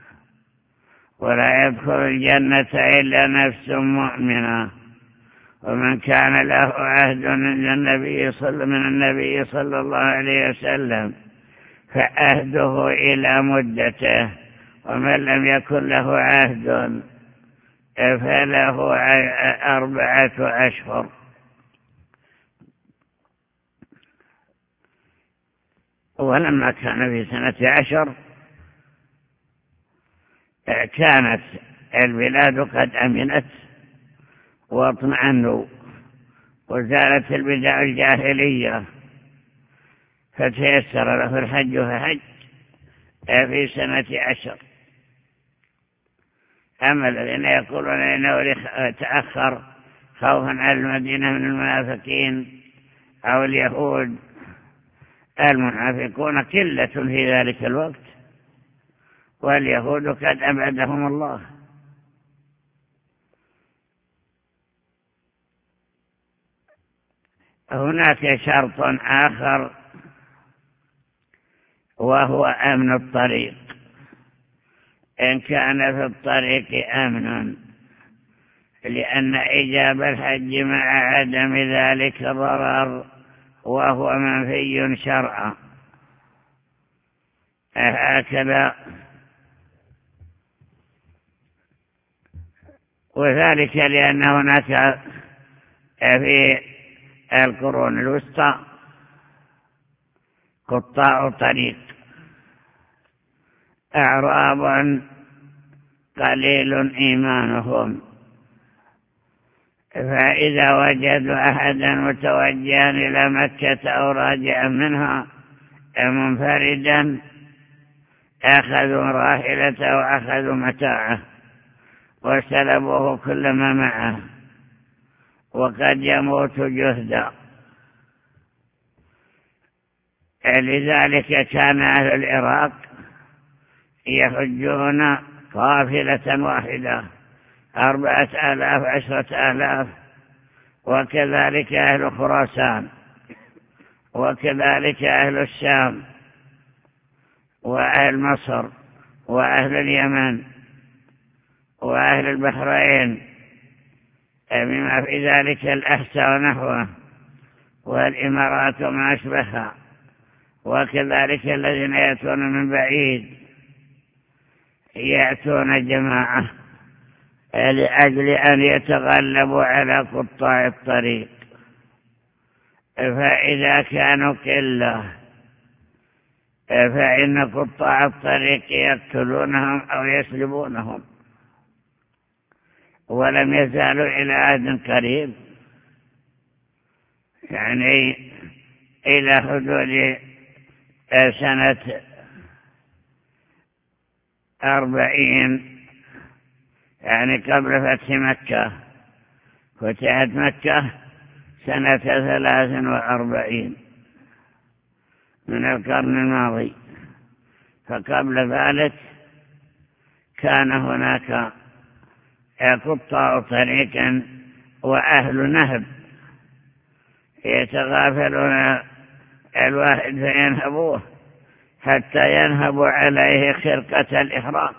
ولا يدخل الجنة إلا نفس مؤمنة، ومن كان له عهد من النبي صلى الله عليه وسلم فعهده إلى مدته، ومن لم يكن له عهد فله 4 أشهر. ولما كان في سنة 10 كانت البلاد قد أمنت واطمأنوا وزالت البدع الجاهلية، فتيسر له الحج فحج في سنة 10. أما الذين يقولون إنه تأخر خوفا على المدينة من المنافقين أو اليهود، المنافقون قلة في ذلك الوقت، واليهود قد أبعدهم الله. هناك شرط آخر وهو أمن الطريق. إن كان في الطريق أمن، لأن إجاب الحج مع عدم ذلك ضرر وهو منفي شرعا. هكذا، وذلك لأن هناك في القرون الوسطى قطاع طريق أعراب قليل إيمانهم، فإذا وجدوا أحدا متوجها إلى مكة أو راجعا منها منفردا أخذوا راحلته وأخذوا متاعه وسلبوه كل ما معه، وقد يموت جهدا. لذلك كان أهل العراق يحجون قافلة واحدة 4000 10,000، وكذلك أهل خراسان، وكذلك أهل الشام، وأهل مصر، وأهل اليمن، وأهل البحرين، بما في ذلك الأحساء ونحوه، والإمارات وما أشبهها، وكذلك الذين يأتون من بعيد يأتون جماعة لأجل أن يتغلبوا على قطاع الطريق. فإذا كانوا قلة فإن قطاع الطريق يقتلونهم أو يسلبونهم، ولم يزالوا إلى عهد قريب، يعني إلى حدود سنة 40، يعني قبل فتح مكة. فتحت مكة سنة 43 من القرن الماضي، فقبل ذلك كان هناك قطاع طريق وأهل نهب يتغافلون الواحد فينهبوه حتى ينهبوا عليه خرقة الإحرام،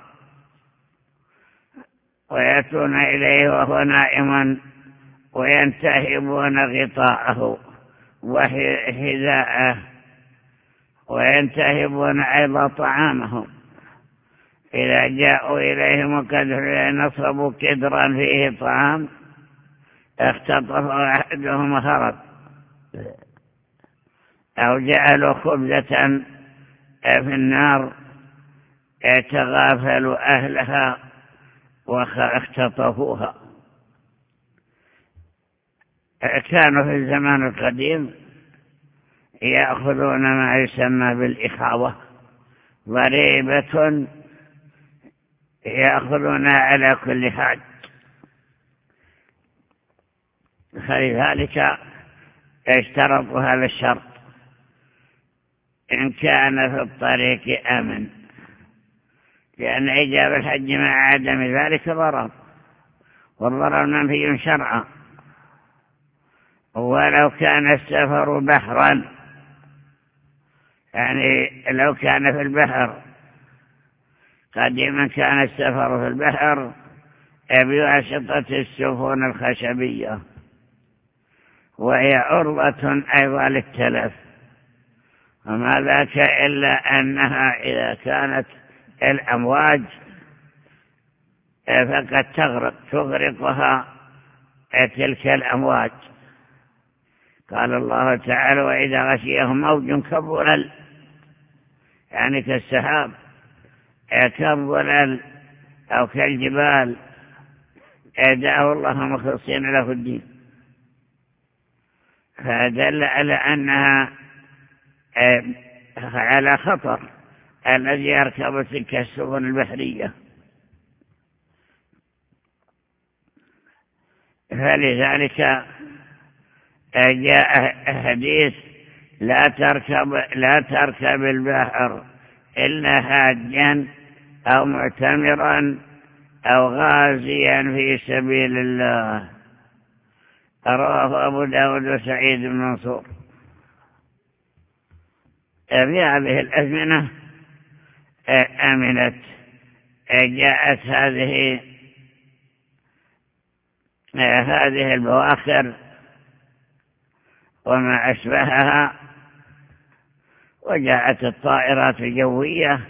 ويأتون إليه وهو نائم وينتهبون غطاءه وحذاءه، وينتهبون أيضا طعامهم. إذا جاءوا إليهم وقد نصبوا كدرا فيه طعام اختطفوا أحدهم هرب، أو جعلوا خبزة في النار يتغافلوا أهلها واختطفوها. كانوا في الزمان القديم يأخذون ما يسمى بالإخاوة، ضريبة يأخذون على كل حاج، فلذلك اشترطوا هذا الشرط: إن كان في الطريق أمن، لأن إجاب الحج مع عدم ذلك ضرر، والضرر منفي شرعا. ولو كان السفر بحرا، يعني لو كان في البحر، قديما كان السفر في البحر بواسطة السفن الخشبية، وهي عرضة أيضا للتلف، وما ذاك إلا أنها إذا كانت الأمواج فقد تغرقها تلك الأمواج. قال الله تعالى: وإذا غشيهم موج كالظلل، يعني كالسحاب، كالظلل أو كالجبال، دعوا الله مخلصين له الدين. فدل على أنها على خطر الذي يركب تلك السفن البحرية. فلذلك جاء حديث: لا تركب البحر إلا حاجا أو معتمرا أو غازيا في سبيل الله. رواه أبو داود وسعيد بن منصور. في هذه الأزمنة أمنت جاءت هذه البواخر وما أشبهها، وجاءت الطائرات الجوية،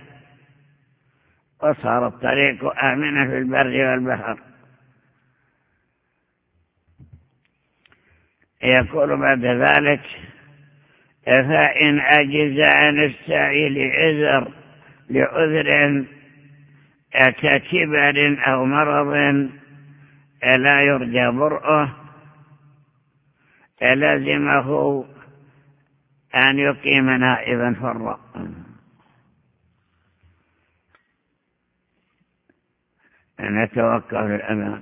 وصار الطريق آمنا في البر والبحر. يقول بعد ذلك: فإن عجز عن السعي لعذر ككبر أو مرض لا يرجى برؤه، لازمه أن يقيم نائبا فرا. نتوقف الأذان.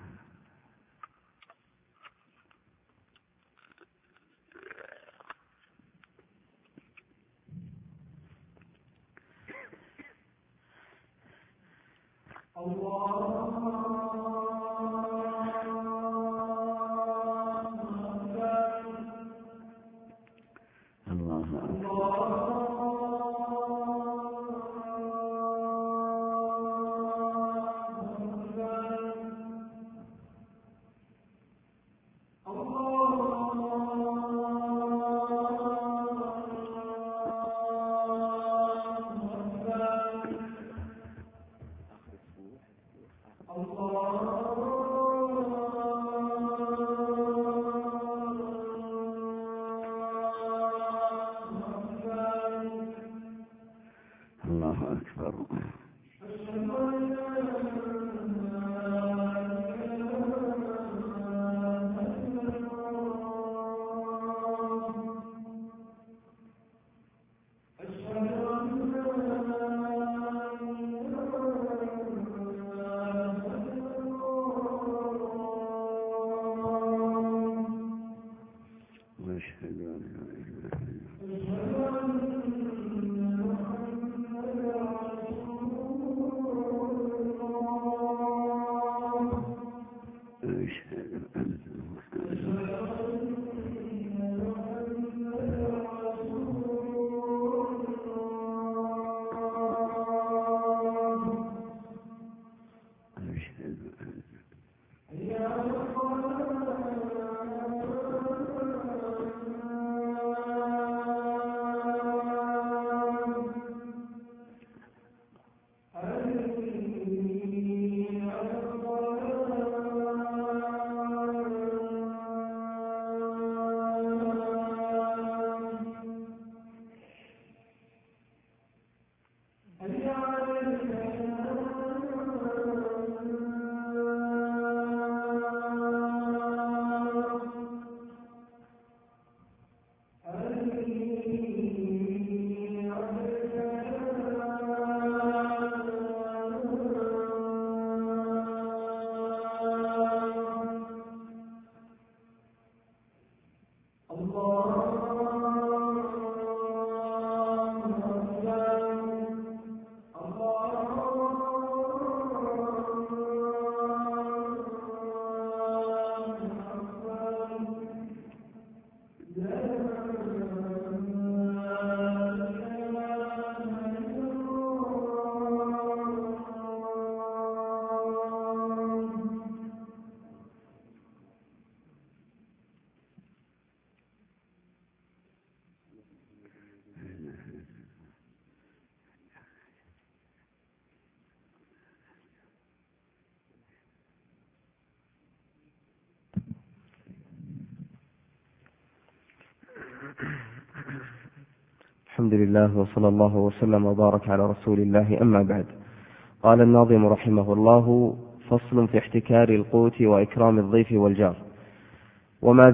الحمد لله وصلى الله وسلم وبارك على رسول الله، أما بعد. قال الناظم رحمه الله: فصل في احتكار القوت وإكرام الضيف والجار. وما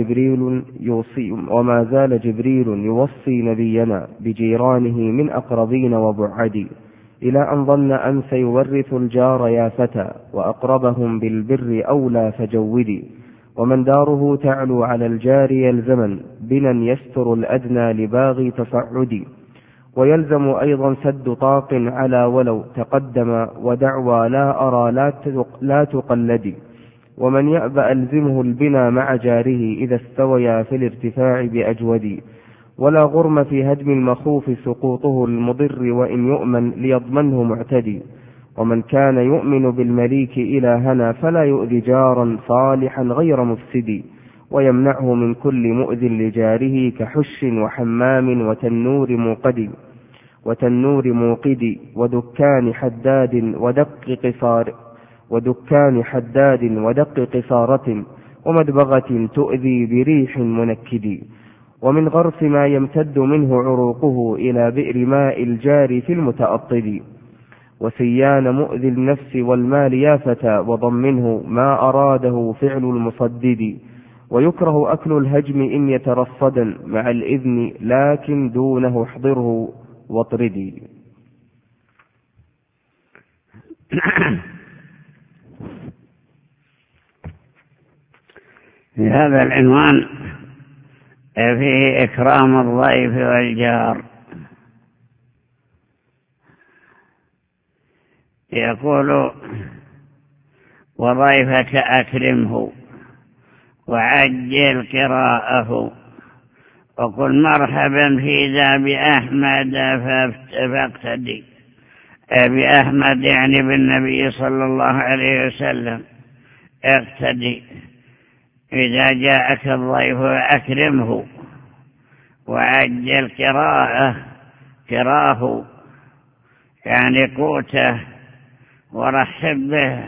زال جبريل يوصي نبينا بجيرانه من أقربين وبعدي، إلى أن ظن أن سيورث الجار يا فتى، وأقربهم بالبر أولى فجودي. ومن داره تعلو على الجار يلزما، بنا يستر الأدنى لباغي تصعدي. ويلزم أيضا سد طاق على ولو تقدم، ودعوى لا أرى لا تقلدي. ومن يأبى ألزمه البنا مع جاره، إذا استويا في الارتفاع بأجودي. ولا غرم في هدم المخوف سقوطه المضر، وإن يؤمن ليضمنه معتدي. ومن كان يؤمن بالمليك إلهنا فلا يؤذي جارا صالحا غير مفسد، ويمنعه من كل مؤذ لجاره كحش وحمام وتنور موقد ودكان حداد ودق قصارة، ومدبغة تؤذي بريح منكد، ومن غرس ما يمتد منه عروقه إلى بئر ماء الجار في المتأطد، وسيان مؤذي النفس والمال يا فتى، وضمنه ما أراده فعل المصدد، ويكره أكل الهجم إن يترصدا مع الإذن، لكن دونه احضره واطردي. في هذا العنوان فيه إكرام الضيف والجار. يقول: وضيفك أكرمه وعجل قراءه، وقل مرحبا في ذا بأحمد فاقتدي. بأحمد يعني بالنبي صلى الله عليه وسلم، اقتدي. إذا جاءك الضيف أكرمه وعجل قراءه يعني قوته ورحب به،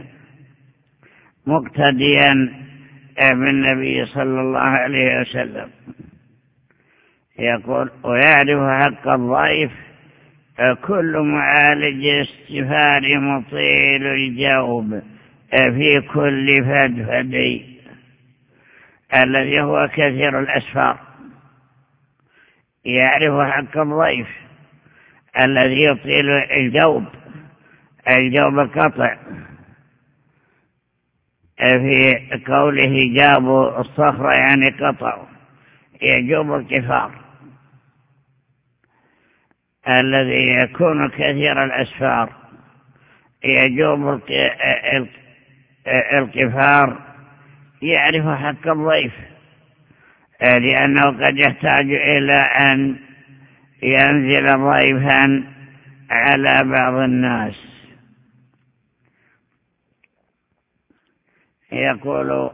مقتديا بالنبي صلى الله عليه وسلم. يقول: ويعرف حق الضيف كل معالج استفار مطيل الجوب في كل فدفدي، الذي هو كثير الأسفار. يعرف حق الضيف الذي يطيل الجوب قطع، في قوله جابوا الصخرة يعني قطعوا، يجوب الكفار الذي يكون كثير الأسفار، يجوب الكفار. يعرف حق الضيف لأنه قد يحتاج إلى أن ينزل ضيفا على بعض الناس. يقول: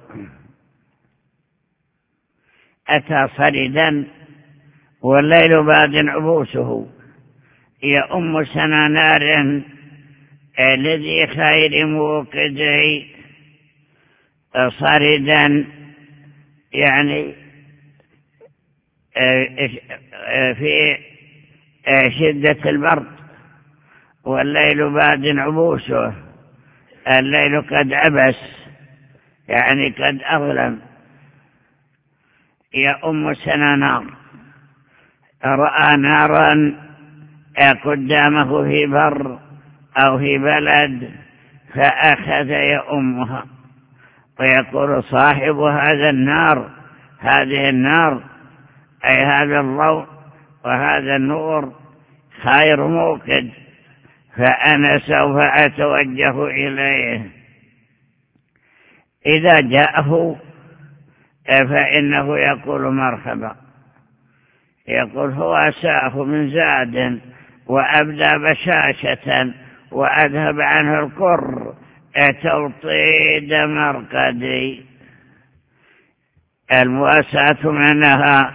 أتى صردا والليل باد عبوسه، يا أم سنانار الذي خير موقدي. صردا يعني في شدة البرد، والليل باد عبوسه، الليل قد عبس يعني قد أظلم. يا أم سنانار، رأى نارا قدامه في بر أو في بلد فأخذ يأمها. ويقول صاحب هذه النار أي هذا الضوء وهذا النور خير موقد، فأنا سوف أتوجه إليه. إذا جاءه فإنه يقول مرحبا. يقول: هو أساه من زاد وأبدى بشاشة وأذهب عنه القر توطيد مرقدي. المواساة معناها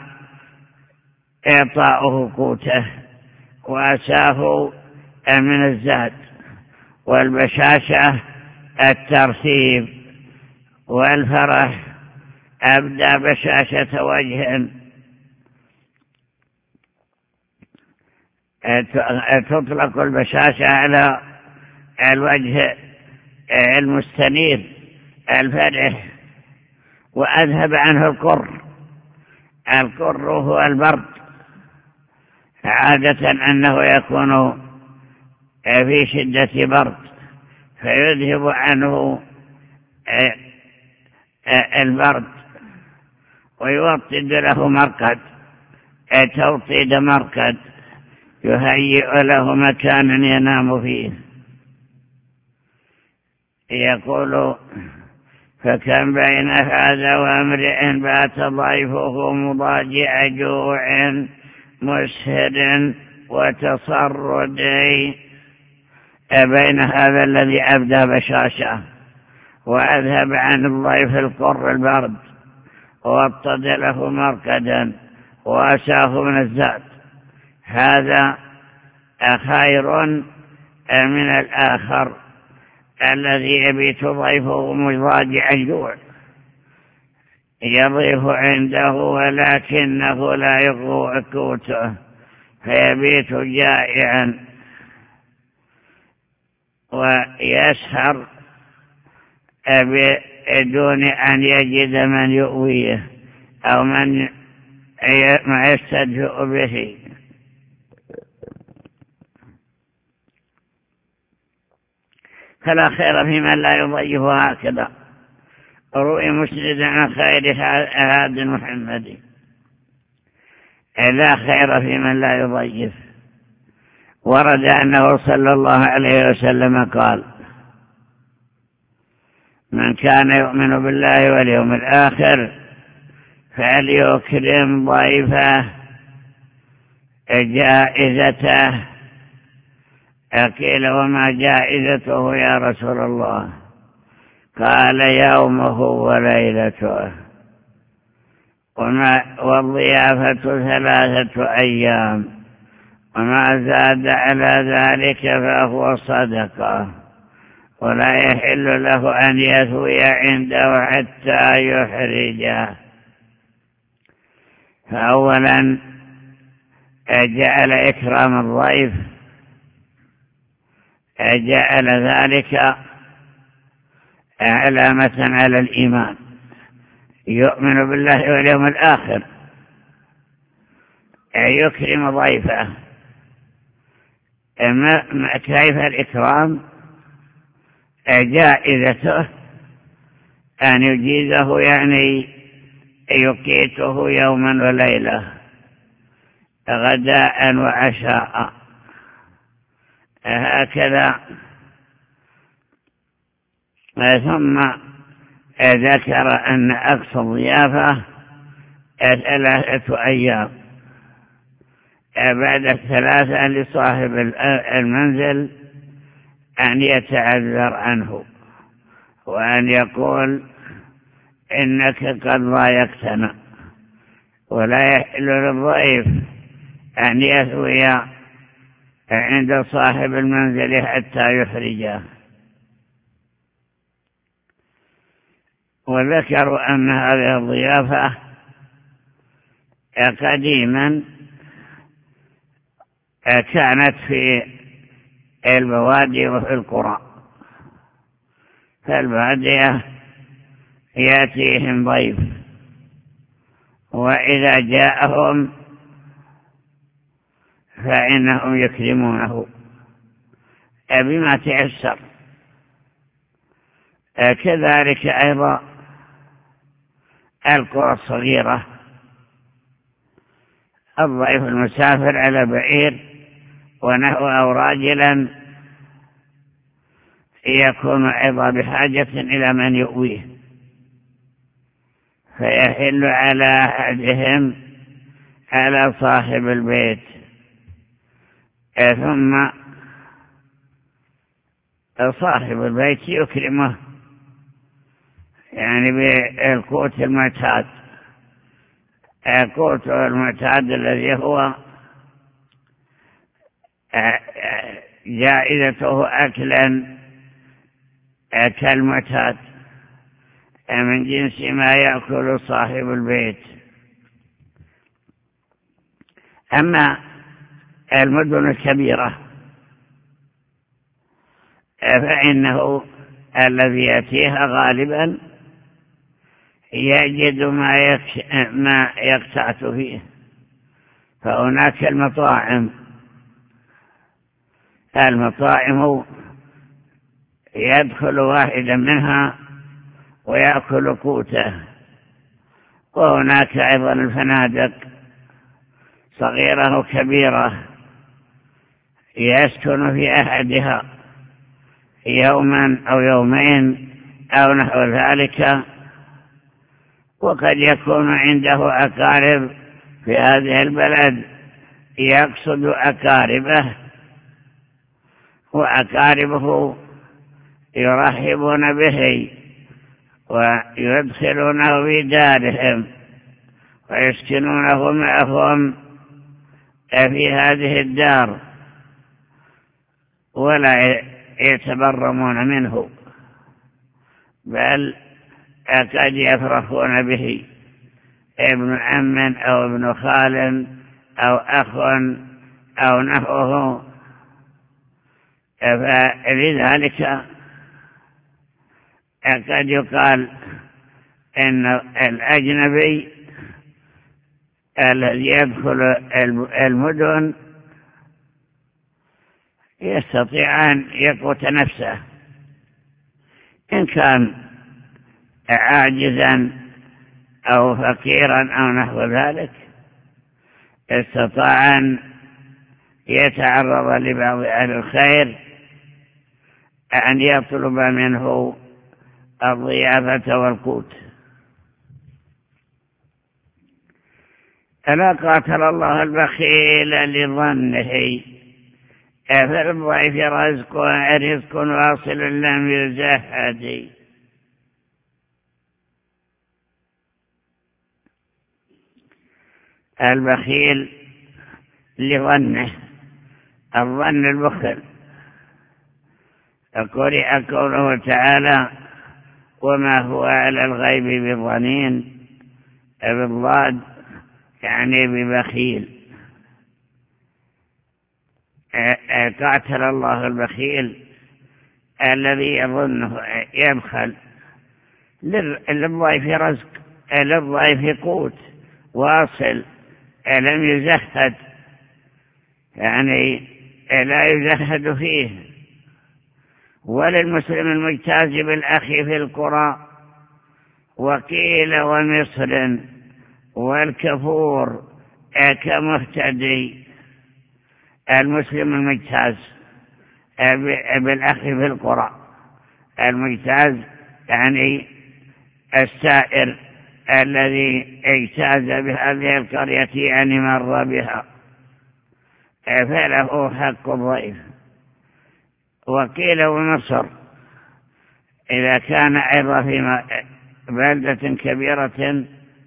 إعطاؤه قوته، وأساه من الزاد، والبشاشة الترتيب، والفرح أبدى بشاشة وجه. تطلق البشاشة على الوجه المستنير الفرح. وأذهب عنه القر هو البرد، عادة أنه يكون في شدة برد فيذهب عنه البرد ويوطد له مرقد، توطيد مرقد، يهيئ له مكانا ينام فيه. يقول: فكم بين هذا وامرئ بات ضيفه مضاجع جوع مسهر وتصرد. بين هذا الذي أبدى بشاشة وأذهب عن الضيف القر البرد وابتد له مركدا وأساه من الزاد، هذا خير من الآخر الذي يبيت ضيفه مضاجع الجوع، يضيف عنده ولكنه لا يقوى قوته فيبيت جائعا ويسهر بدون أن يجد من يؤويه أو من يستدفئ به. فلا خير في من لا يضيف هكذا. روي مسند عن خير هاد محمد: لا خير في من لا يضيف. ورد أنه صلى الله عليه وسلم قال: من كان يؤمن بالله واليوم الآخر فليكرم ضيفه جائزته. قيل: وما جائزته يا رسول الله؟ قال: يومه وليلته، والضيافة 3 أيام، وما زاد على ذلك فهو صدقة، ولا يحل له أن يثوي عنده حتى يحرجه. فأولا جعل إكرام الضيف، جعل ذلك علامة على الإيمان، يؤمن بالله واليوم الآخر، يكرم ضيفه. كيف الإكرام؟ جائزته أن يجيزه، يعني يقيته يوما وليلة، غداء وعشاء، هكذا. ثم ذكر أن أقصى الضيافة 3 أيام، بعد 3 لصاحب المنزل أن يتعذر عنه وأن يقول: إنك قد ضايقتنا. ولا يحل للضيف أن يثوي عند صاحب المنزل حتى يخرجه. وذكروا أن هذه الضيافة قديما كانت في البوادي وفي القرى. فالبادية يأتيهم ضيف، وإذا جاءهم فإنهم يكرمونه بما تيسر. كذلك أيضا القرى الصغيرة، الضيف المسافر على بعير ونحو أو راجلا يكون أيضا بحاجة إلى من يؤويه، فيحل على أحدهم على صاحب البيت، ثم صاحب البيت يكرمه يعني بالقوت المعتاد، القوت المعتاد الذي هو جائزته أكلا كالمعتاد من جنس ما يأكل صاحب البيت. أما المدن الكبيرة فإنه الذي يأتيها غالبا يجد ما يقتات فيه، فهناك المطاعم يدخل واحدا منها ويأكل قوته، وهناك أيضا الفنادق صغيرة وكبيرة يسكن في أحدها يوما أو يومين أو نحو ذلك، وقد يكون عنده أقارب في هذه البلد يقصد أقاربه وأقاربه يرحبون به ويدخلونه في دارهم ويسكنونه معهم في هذه الدار ولا يتبرمون منه، بل قد يفرحون به، ابن عم أو ابن خال أو أخ أو نحوه. فلذلك قد يقال إن الأجنبي الذي يدخل المدن يستطيع أن يقوت نفسه، إن كان عاجزا أو فقيرا أو نحو ذلك استطاع أن يتعرض لبعض أهل الخير أن يطلب منه الضيافة والقوت. ألا قاتل الله البخيل لظنه فالضعيف رزق واصل لم يزهد. البخيل لظنه، الظن البخل. قرئ قوله تعالى وما هو على الغيب بضنين بالضاد يعني ببخيل. قاتل الله البخيل الذي يظنه يبخل. للضعيف رزق، للضعيف قوت واصل لم يزهد، يعني لا يزهد فيه. وللمسلم المجتاز بالأخي في القرى وقيل ومصر والكفور كمهتدي. المسلم المجتاز بالأخي في القرى، المجتاز يعني السائر الذي اجتاز بهذه القرية يعني مر بها، فله حق الضيف. وقيل ومصر إذا كان أيضا في بلدة كبيرة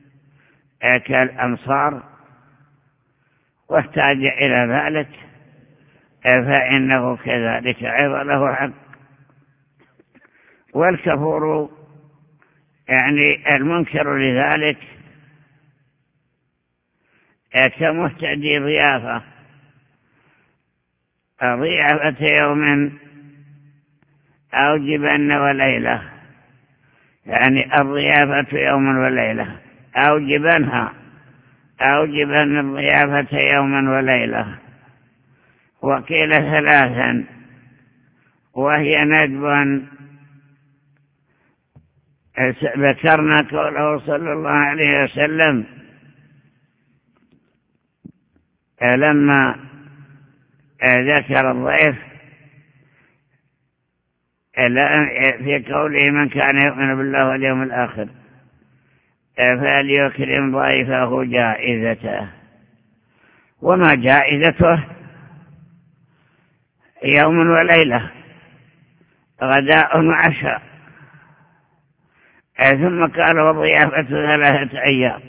كالأمصار واحتاج إلى ذلك فإنه كذلك أيضا له حق. والكفور يعني المنكر لذلك كمهتدي ضيافة يوم أو جبن وليلة، يعني الضيافة يوم وليلة أو جبنها أو جبن الضيافة يوما وليلة. وقيل ثلاثا وهي ندب. ذكرنا قوله صلى الله عليه وسلم لما ذكر الضيف في قوله من كان يؤمن بالله واليوم الآخر فليكرم ضيفه جائزته. وما جائزته يوم وليلة غداء وعشاء. ثم قال وضيافة 3 أيام.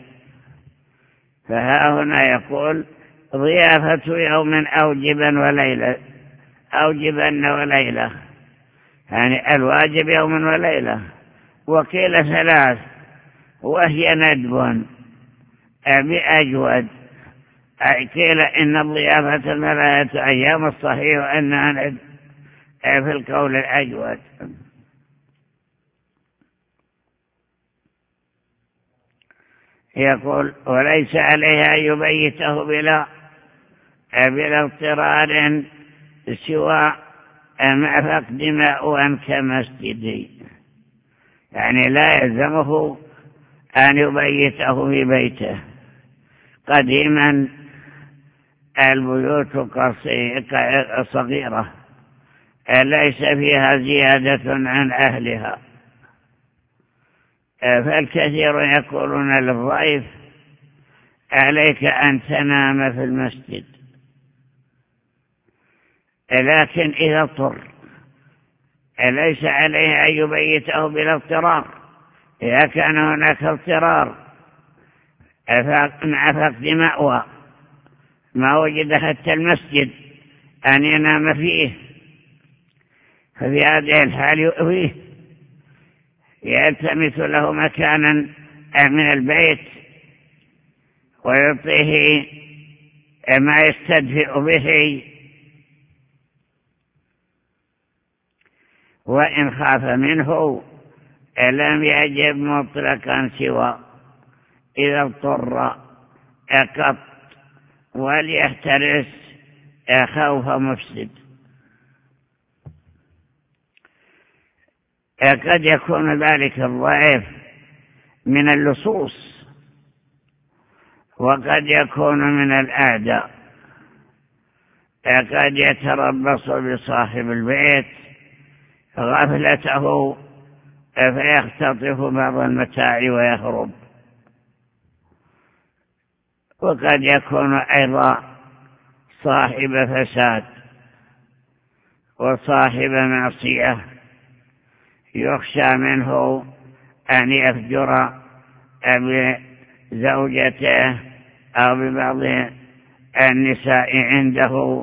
فها هنا يقول ضيافة يوم أو جبن وليلة أو جبن وليلة، يعني الواجب يوم وليلة. وقيل 3 وهي ندب بأجود. قيل إن الضيافة 3 أيام، الصحيح أنها ندب في القول الأجود. يقول وليس عليها أن يبيته بلا اضطرار سوى مع فقد ماء كمسجد، يعني لا يلزمه أن يبيته في بيته. قديما البيوت صغيرة ليس فيها زيادة عن أهلها، فالكثير يقولون للضيف عليك أن تنام في المسجد، لكن إذا اضطر ليس عليه أن يبيته بلا اضطرار. إذا كان هناك اضطرار مع فقد مأوى ما وجد حتى المسجد أن ينام فيه، ففي هذه الحال يؤويه، يلتمس له مكانا من البيت ويعطيه ما يستدفئ به. وإن خاف منه لم يجب مطلقا سوى إذا اضطر قط، وليحترس خوف مفسد. قد يكون ذلك الضعيف من اللصوص، وقد يكون من الأعداء، قد يتربص بصاحب البيت غفلته فيختطف بعض المتاع ويهرب. وقد يكون أيضا صاحب فساد وصاحب معصية يخشى منه أن يفجر بزوجته أو ببعض النساء عنده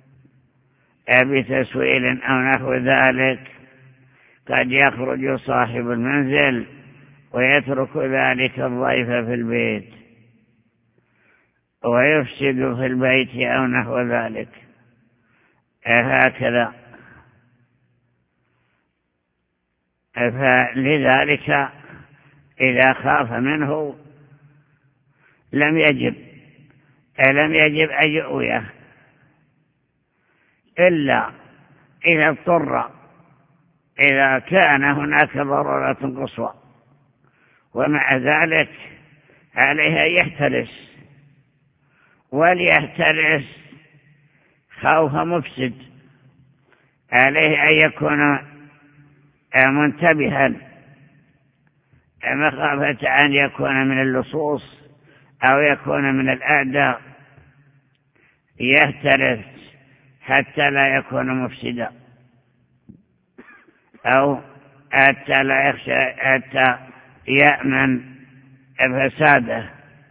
بتسويل أو نحو ذلك. قد يخرج صاحب المنزل ويترك ذلك الضيف في البيت ويفسد في البيت أو نحو ذلك. هكذا. فلذلك إذا خاف منه لم يجب أن يؤويه إلا إذا اضطر، إذا كان هناك ضرورة قصوى، ومع ذلك عليه أن يحترس، وليحترس خوف مفسد. عليه أن يكون منتبها مخافة أن يكون من اللصوص أو يكون من الأعداء، يحترس حتى لا يكون مفسدا، أو حتى لا يخشى، حتى يأمن فساده.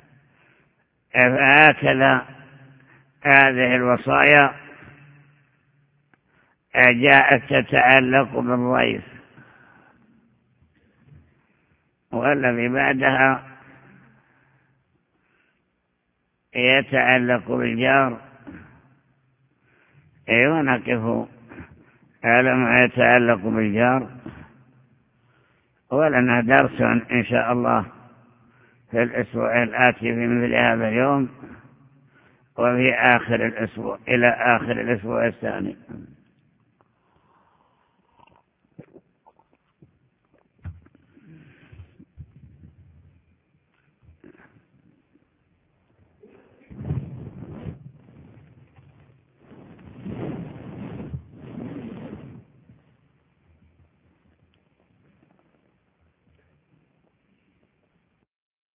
فهكذا هذه الوصايا جاءت تتعلق بالضيف. والذي بعدها يتعلق بالجار. ونقف على ما يتعلق بالجار، ولنا درس إن شاء الله في الأسبوع الآتي في مثل هذا اليوم، وفي آخر الأسبوع إلى آخر الأسبوع الثاني.